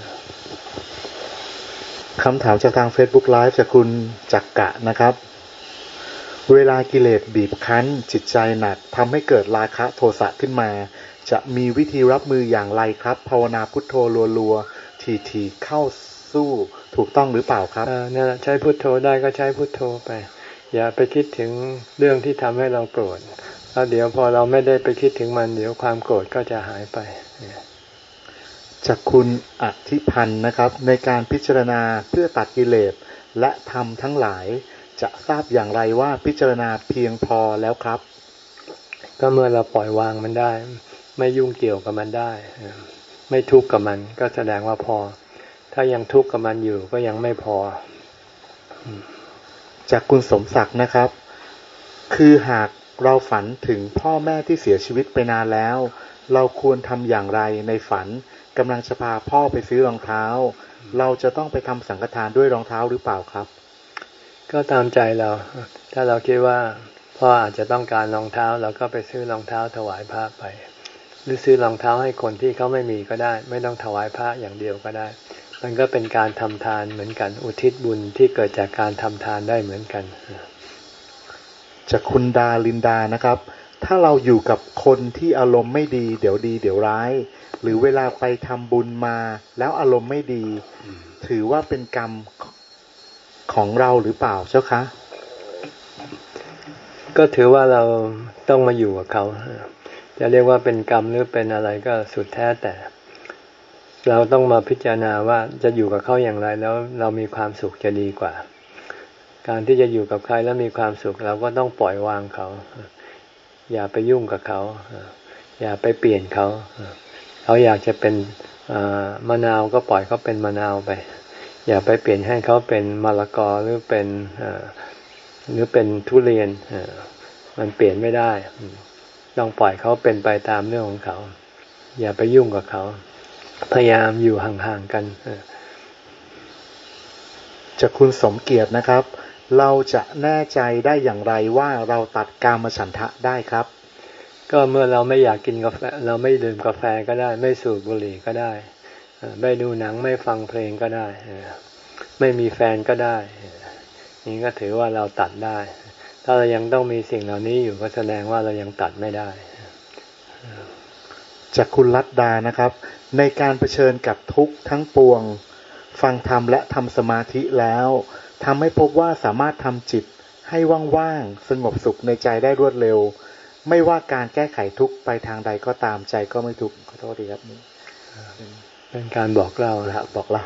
คำถามจากทาง Facebook Live จากคุณจักกะนะครับเวลากิเลสบีบคั้นจิตใจหนักทำให้เกิดราคะโทสะขึ้นมาจะมีวิธีรับมืออย่างไรครับภาวนาพุทโธรัวๆทีๆเข้าสู้ถูกต้องหรือเปล่าครับเออเนี่ยใช้พุทโธได้ก็ใช้พุทโธไปอย่าไปคิดถึงเรื่องที่ทำให้เราโกรธแล้วเดี๋ยวพอเราไม่ได้ไปคิดถึงมันเดี๋ยวความโกรธก็จะหายไปจากคุณอธิพันธ์นะครับในการพิจารณาเพื่อตัดกิเลสและธรรมทั้งหลายจะทราบอย่างไรว่าพิจารณาเพียงพอแล้วครับก็เมื่อเราปล่อยวางมันได้ไม่ยุ่งเกี่ยวกับมันได้ไม่ทุกข์กับมันก็แสดงว่าพอถ้ายังทุกข์กับมันอยู่ก็ยังไม่พอจากคุณสมศักดิ์นะครับคือหากเราฝันถึงพ่อแม่ที่เสียชีวิตไปนานแล้วเราควรทำอย่างไรในฝันกำลังจะพาพ่อไปซื้อรองเท้าเราจะต้องไปทำสังฆทานด้วยรองเท้าหรือเปล่าครับก็ตามใจเราถ้าเราคิดว่าพ่ออาจจะต้องการรองเท้าเราก็ไปซื้อรองเท้าถวายพระไปหรือซื้อรองเท้าให้คนที่เขาไม่มีก็ได้ไม่ต้องถวายพระอย่างเดียวก็ได้มันก็เป็นการทำทานเหมือนกันอุทิศบุญที่เกิดจากการทำทานได้เหมือนกันจากคุณดาลินดานะครับถ้าเราอยู่กับคนที่อารมณ์ไม่ดีเดี๋ยวดีเดี๋ยวร้ายหรือเวลาไปทำบุญมาแล้วอารมณ์ไม่ดีถือว่าเป็นกรรมของเราหรือเปล่าเจ้าคะก็ถือว่าเราต้องมาอยู่กับเขาจะเรียกว่าเป็นกรรมหรือเป็นอะไรก็สุดแท้แต่เราต้องมาพิจารณาว่าจะอยู่กับเขาอย่างไรแล้วเรามีความสุขจะดีกว่าการที่จะอยู่กับใครแล้วมีความสุขเราก็ต้องปล่อยวางเขาอย่าไปยุ่งกับเขาอย่าไปเปลี่ยนเขาเขาอยากจะเป็นมะนาวก็ปล่อยเขาเป็นมะนาวไปอย่าไปเปลี่ยนให้เขาเป็นมะละกอหรือเป็นหรือเป็นทุเรียนมันเปลี่ยนไม่ได้ต้องปล่อยเขาเป็นไปตามเรื่องของเขาอย่าไปยุ่งกับเขาพยายามอยู่ห่างๆกันจากคุณสมเกียรตินะครับเราจะแน่ใจได้อย่างไรว่าเราตัดกามฉันทะได้ครับก็เมื่อเราไม่อยากกินกาแฟเราไม่ดื่มกาแฟก็ได้ไม่สูบบุหรี่ก็ได้ไม่ดูหนังไม่ฟังเพลงก็ได้ไม่มีแฟนก็ได้นี่ก็ถือว่าเราตัดได้ถ้าเรายังต้องมีสิ่งเหล่านี้อยู่ก็แสดงว่าเรายังตัดไม่ได้จากคุณรัตดานะครับในการเผชิญกับทุกข์ทั้งปวงฟังธรรมและทำสมาธิแล้วทำให้พบว่าสามารถทำจิตให้ว่างๆสงบสุขในใจได้รวดเร็วไม่ว่าการแก้ไขทุกข์ไปทางใดก็ตามใจก็ไม่ทุกข์ขอโทษดีครับเป็นการบอกเล่านะครับบอกเล่า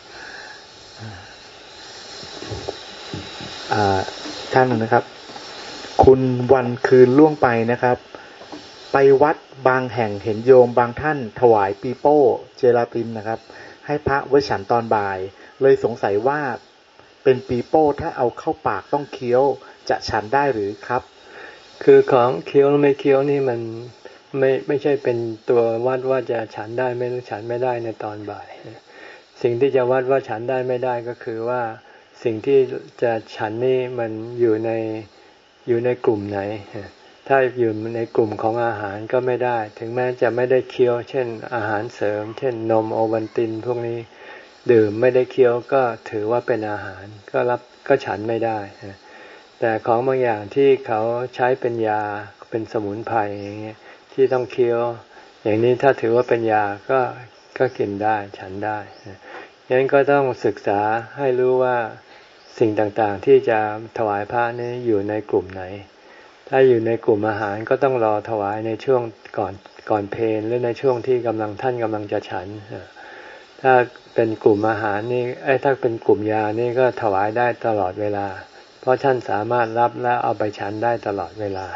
ท่านนึงนะครับคุณวันคืนล่วงไปนะครับไปวัดบางแห่งเห็นโยมบางท่านถวายปีโป้เจลาตินนะครับให้พระไว้ฉันตอนบ่ายเลยสงสัยว่าเป็นปีโป้ถ้าเอาเข้าปากต้องเคี้ยวจะฉันได้หรือครับคือของเคี้ยวหรือไม่เคี้ยวนี่มันไม่ไม่ใช่เป็นตัววัดว่าจะฉันได้ไม่หรือฉันไม่ได้ในตอนบ่ายสิ่งที่จะวัดว่าฉันได้ไม่ได้ก็คือว่าสิ่งที่จะฉันนี่มันอยู่ในอยู่ในกลุ่มไหนถ้าอยู่ในกลุ่มของอาหารก็ไม่ได้ถึงแม้จะไม่ได้เคี้ยวเช่นอาหารเสริมเช่นนมโอวัลตินพวกนี้ดื่มไม่ได้เคี้ยวก็ถือว่าเป็นอาหารก็รับก็ฉันไม่ได้แต่ของบางอย่างที่เขาใช้เป็นยาเป็นสมุนไพรอย่างเงี้ยที่ต้องเคี้ยวอย่างนี้ถ้าถือว่าเป็นยาก็ก็กินได้ฉันได้ดังนั้นก็ต้องศึกษาให้รู้ว่าสิ่งต่างๆที่จะถวายพระนี้อยู่ในกลุ่มไหนถ้าอยู่ในกลุ่มอาหารก็ต้องรอถวายในช่วงก่อนก่อนเพลหรือในช่วงที่กำลังท่านกำลังจะฉันถ้าเป็นกลุ่มอาหารนี่ไอ้ถ้าเป็นกลุ่มยานี่ก็ถวายได้ตลอดเวลาเพราะท่านสามารถรับและเอาไปฉันได้ตลอดเวลา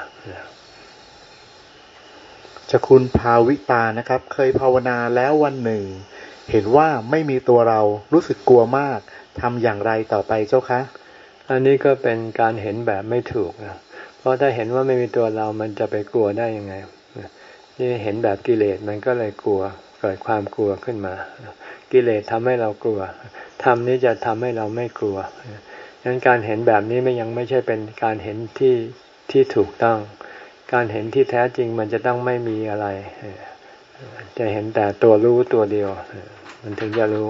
จะคุณภาวิตานะครับเคยภาวนาแล้ววันหนึ่งเห็นว่าไม่มีตัวเรารู้สึกกลัวมากทำอย่างไรต่อไปเจ้าคะอันนี้ก็เป็นการเห็นแบบไม่ถูกนะเพราะถ้าเห็นว่าไม่มีตัวเรามันจะไปกลัวได้ยังไงนี่เห็นแบบกิเลสมันก็เลยกลัวเกิดความกลัวขึ้นมากิเลสทำให้เรากลัวธรรมนี้จะทำให้เราไม่กลัวดังนั้นการเห็นแบบนี้ไม่ยังไม่ใช่เป็นการเห็นที่ที่ถูกต้องการเห็นที่แท้จริงมันจะต้องไม่มีอะไรจะเห็นแต่ตัวรู้ตัวเดียวมันถึงจะรู้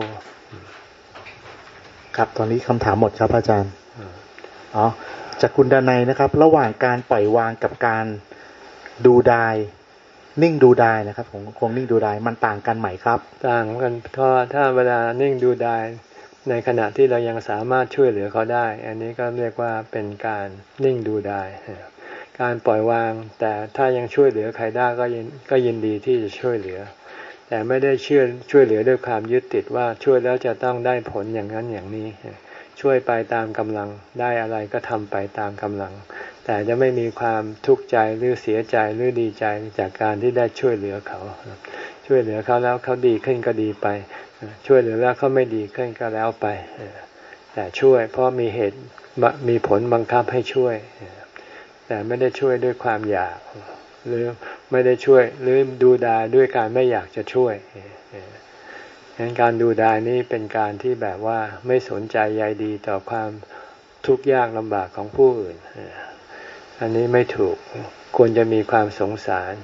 ครับตอนนี้คำถามหมดครับอาจารย์อ๋อจากคุณดนัยนะครับระหว่างการปล่อยวางกับการดูดายนิ่งดูดายนะครับผมคงนิ่งดูดายมันต่างกันไหมครับต่างกันเพราะถ้าเวลานิ่งดูดายในขณะที่เรายังสามารถช่วยเหลือเขาได้อันนี้ก็เรียกว่าเป็นการนิ่งดูดายการปล่อยวางแต่ถ้ายังช่วยเหลือใครได้ก็ยินก็ยินดีที่จะช่วยเหลือแต่ไม่ได้เชื่อช่วยเหลือด้วยความยึดติดว่าช่วยแล้วจะต้องได้ผลอย่างนั้นอย่างนี้ช่วยไปตามกำลังได้อะไรก็ทำไปตามกำลังแต่จะไม่มีความทุกข์ใจหรือเสียใจหรือดีใจจากการที่ได้ช่วยเหลือเขาช่วยเหลือเขาแล้วเขาดีขึ้นก็ดีไปช่วยเหลือแล้วเขาไม่ดีขึ้นก็แล้วไปแต่ช่วยเพราะมีเหตุมีผลบังคับให้ช่วยแต่ไม่ได้ช่วยด้วยความอยากหรือไม่ได้ช่วยหรือดูดายด้วยการไม่อยากจะช่วยงั้นการดูดายนี้เป็นการที่แบบว่าไม่สนใจใยดีต่อความทุกข์ยากลำบากของผู้อื่นอันนี้ไม่ถูกควรจะมีความสงสาร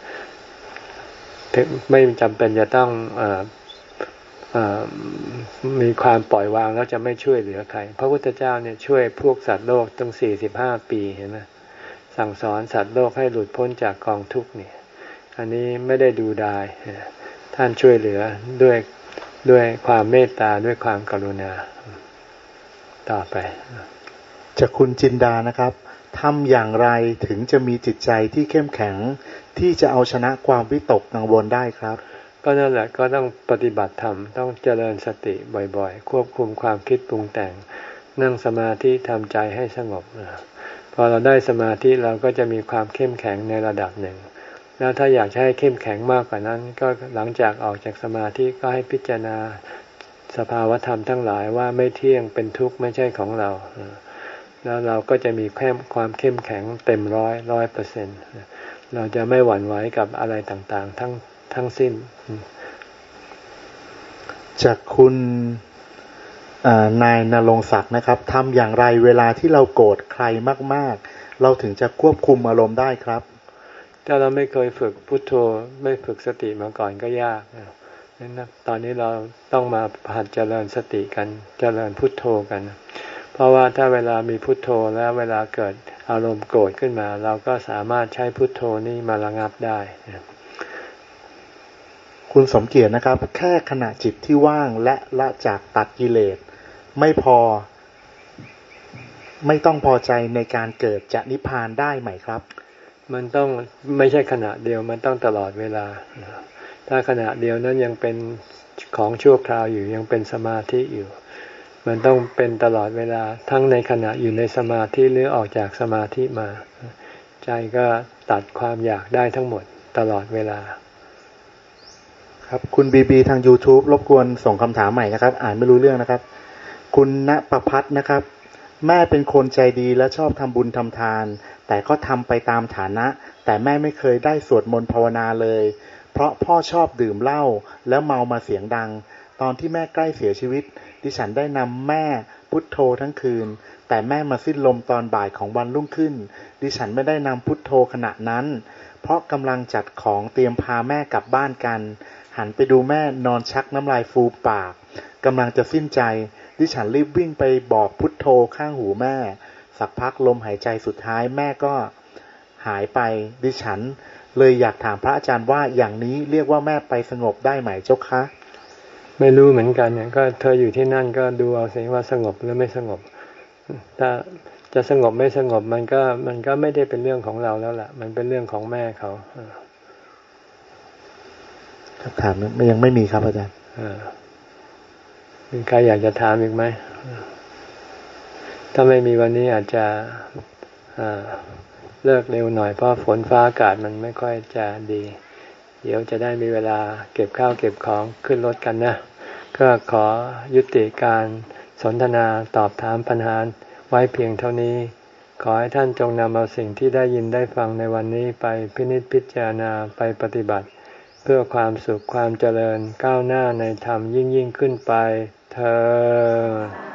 ไม่จำเป็นจะต้องเอ่อเอ่อมีความปล่อยวางแล้วจะไม่ช่วยเหลือใครพระพุทธเจ้าเนี่ยช่วยพวกสัตว์โลกตั้งสี่สิบห้าปีเห็นไหมสั่งสอนสัตว์โลกให้หลุดพ้นจากกองทุกข์นี่อันนี้ไม่ได้ดูดายท่านช่วยเหลือด้วยด้วยความเมตตาด้วยความกรุณาต่อไปจากคุณจินดานะครับทำอย่างไรถึงจะมีจิตใจที่เข้มแข็งที่จะเอาชนะความวิตกกังวลได้ครับก็นั่นแหละก็ต้องปฏิบัติธรรมต้องเจริญสติบ่อยๆควบคุมความคิดปรุงแต่งนั่งสมาธิทำใจให้สงบพอเราได้สมาธิเราก็จะมีความเข้มแข็งในระดับหนึ่งแล้วถ้าอยากให้เข้มแข็งมากกว่านั้นก็หลังจากออกจากสมาธิก็ให้พิจารณาสภาวธรรมทั้งหลายว่าไม่เที่ยงเป็นทุกข์ไม่ใช่ของเราแล้วเราก็จะมีความเข้มแข็งเต็มร้อยร้อยเปอร์เซ็นต์เราจะไม่หวั่นไหวกับอะไรต่างๆทั้งทั้งสิ้นจากคุณนายณรงค์ศักดิ์นะครับทำอย่างไรเวลาที่เราโกรธใครมากๆเราถึงจะควบคุมอารมณ์ได้ครับถ้าเราไม่เคยฝึกพุทโธไม่ฝึกสติมาก่อนก็ยากนะตอนนี้เราต้องมาหัดเจริญสติกันเจริญพุทโธกันเพราะว่าถ้าเวลามีพุทโธแล้วเวลาเกิดอารมณ์โกรธขึ้นมาเราก็สามารถใช้พุทโธนี้มาระงับได้คุณสมเกียรตินะครับแค่ขณะจิตที่ว่างและละจากตัดกิเลสไม่พอไม่ต้องพอใจในการเกิดจะนิพพานได้ไหมครับมันต้องไม่ใช่ขณะเดียวมันต้องตลอดเวลาถ้าขณะเดียวนั้นยังเป็นของชั่วคราวอยู่ยังเป็นสมาธิอยู่มันต้องเป็นตลอดเวลาทั้งในขณะอยู่ในสมาธิหรือออกจากสมาธิมาใจก็ตัดความอยากได้ทั้งหมดตลอดเวลาครับคุณบีบีทาง YouTube รบกวนส่งคำถามใหม่นะครับอ่านไม่รู้เรื่องนะครับคุณณประภัทรนะครับแม่เป็นคนใจดีและชอบทำบุญทำทานแต่ก็ทำไปตามฐานะแต่แม่ไม่เคยได้สวดมนต์ภาวนาเลยเพราะพ่อชอบดื่มเหล้าแล้วเมามาเสียงดังตอนที่แม่ใกล้เสียชีวิตดิฉันได้นำแม่พุทโธทั้งคืนแต่แม่มาสิ้นลมตอนบ่ายของวันรุ่งขึ้นดิฉันไม่ได้นำพุทโธขณะนั้นเพราะกำลังจัดของเตรียมพาแม่กลับบ้านกันหันไปดูแม่นอนชักน้ำลายฟูปากกำลังจะสิ้นใจดิฉันรีบวิ่งไปบอกพุทโธข้างหูแม่สักพักลมหายใจสุดท้ายแม่ก็หายไปดิฉันเลยอยากถามพระอาจารย์ว่าอย่างนี้เรียกว่าแม่ไปสงบได้ไหมเจ้าคะไม่รู้เหมือนกันเนี่ยก็เธออยู่ที่นั่นก็ดูเอาสิว่าสงบหรือไม่สงบถ้าจะสงบไม่สงบมันก็มันก็ไม่ได้เป็นเรื่องของเราแล้วล่ะมันเป็นเรื่องของแม่เขาคำถามยังไม่มีครับอาจารย์มีใครอยากจะถามอีกไหมถ้าไม่มีวันนี้อาจจะเลิกเร็วหน่อยเพราะฝนฟ้าอากาศมันไม่ค่อยจะดีเดี๋ยวจะได้มีเวลาเก็บข้าวเก็บของขึ้นรถกันนะก็ขอยุติการสนทนาตอบถามปัญหาไว้เพียงเท่านี้ขอให้ท่านจงนำเอาสิ่งที่ได้ยินได้ฟังในวันนี้ไปพินิจพิจารณาไปปฏิบัติเพื่อความสุขความเจริญก้าวหน้าในธรรมยิ่งยิ่งขึ้นไปเธอ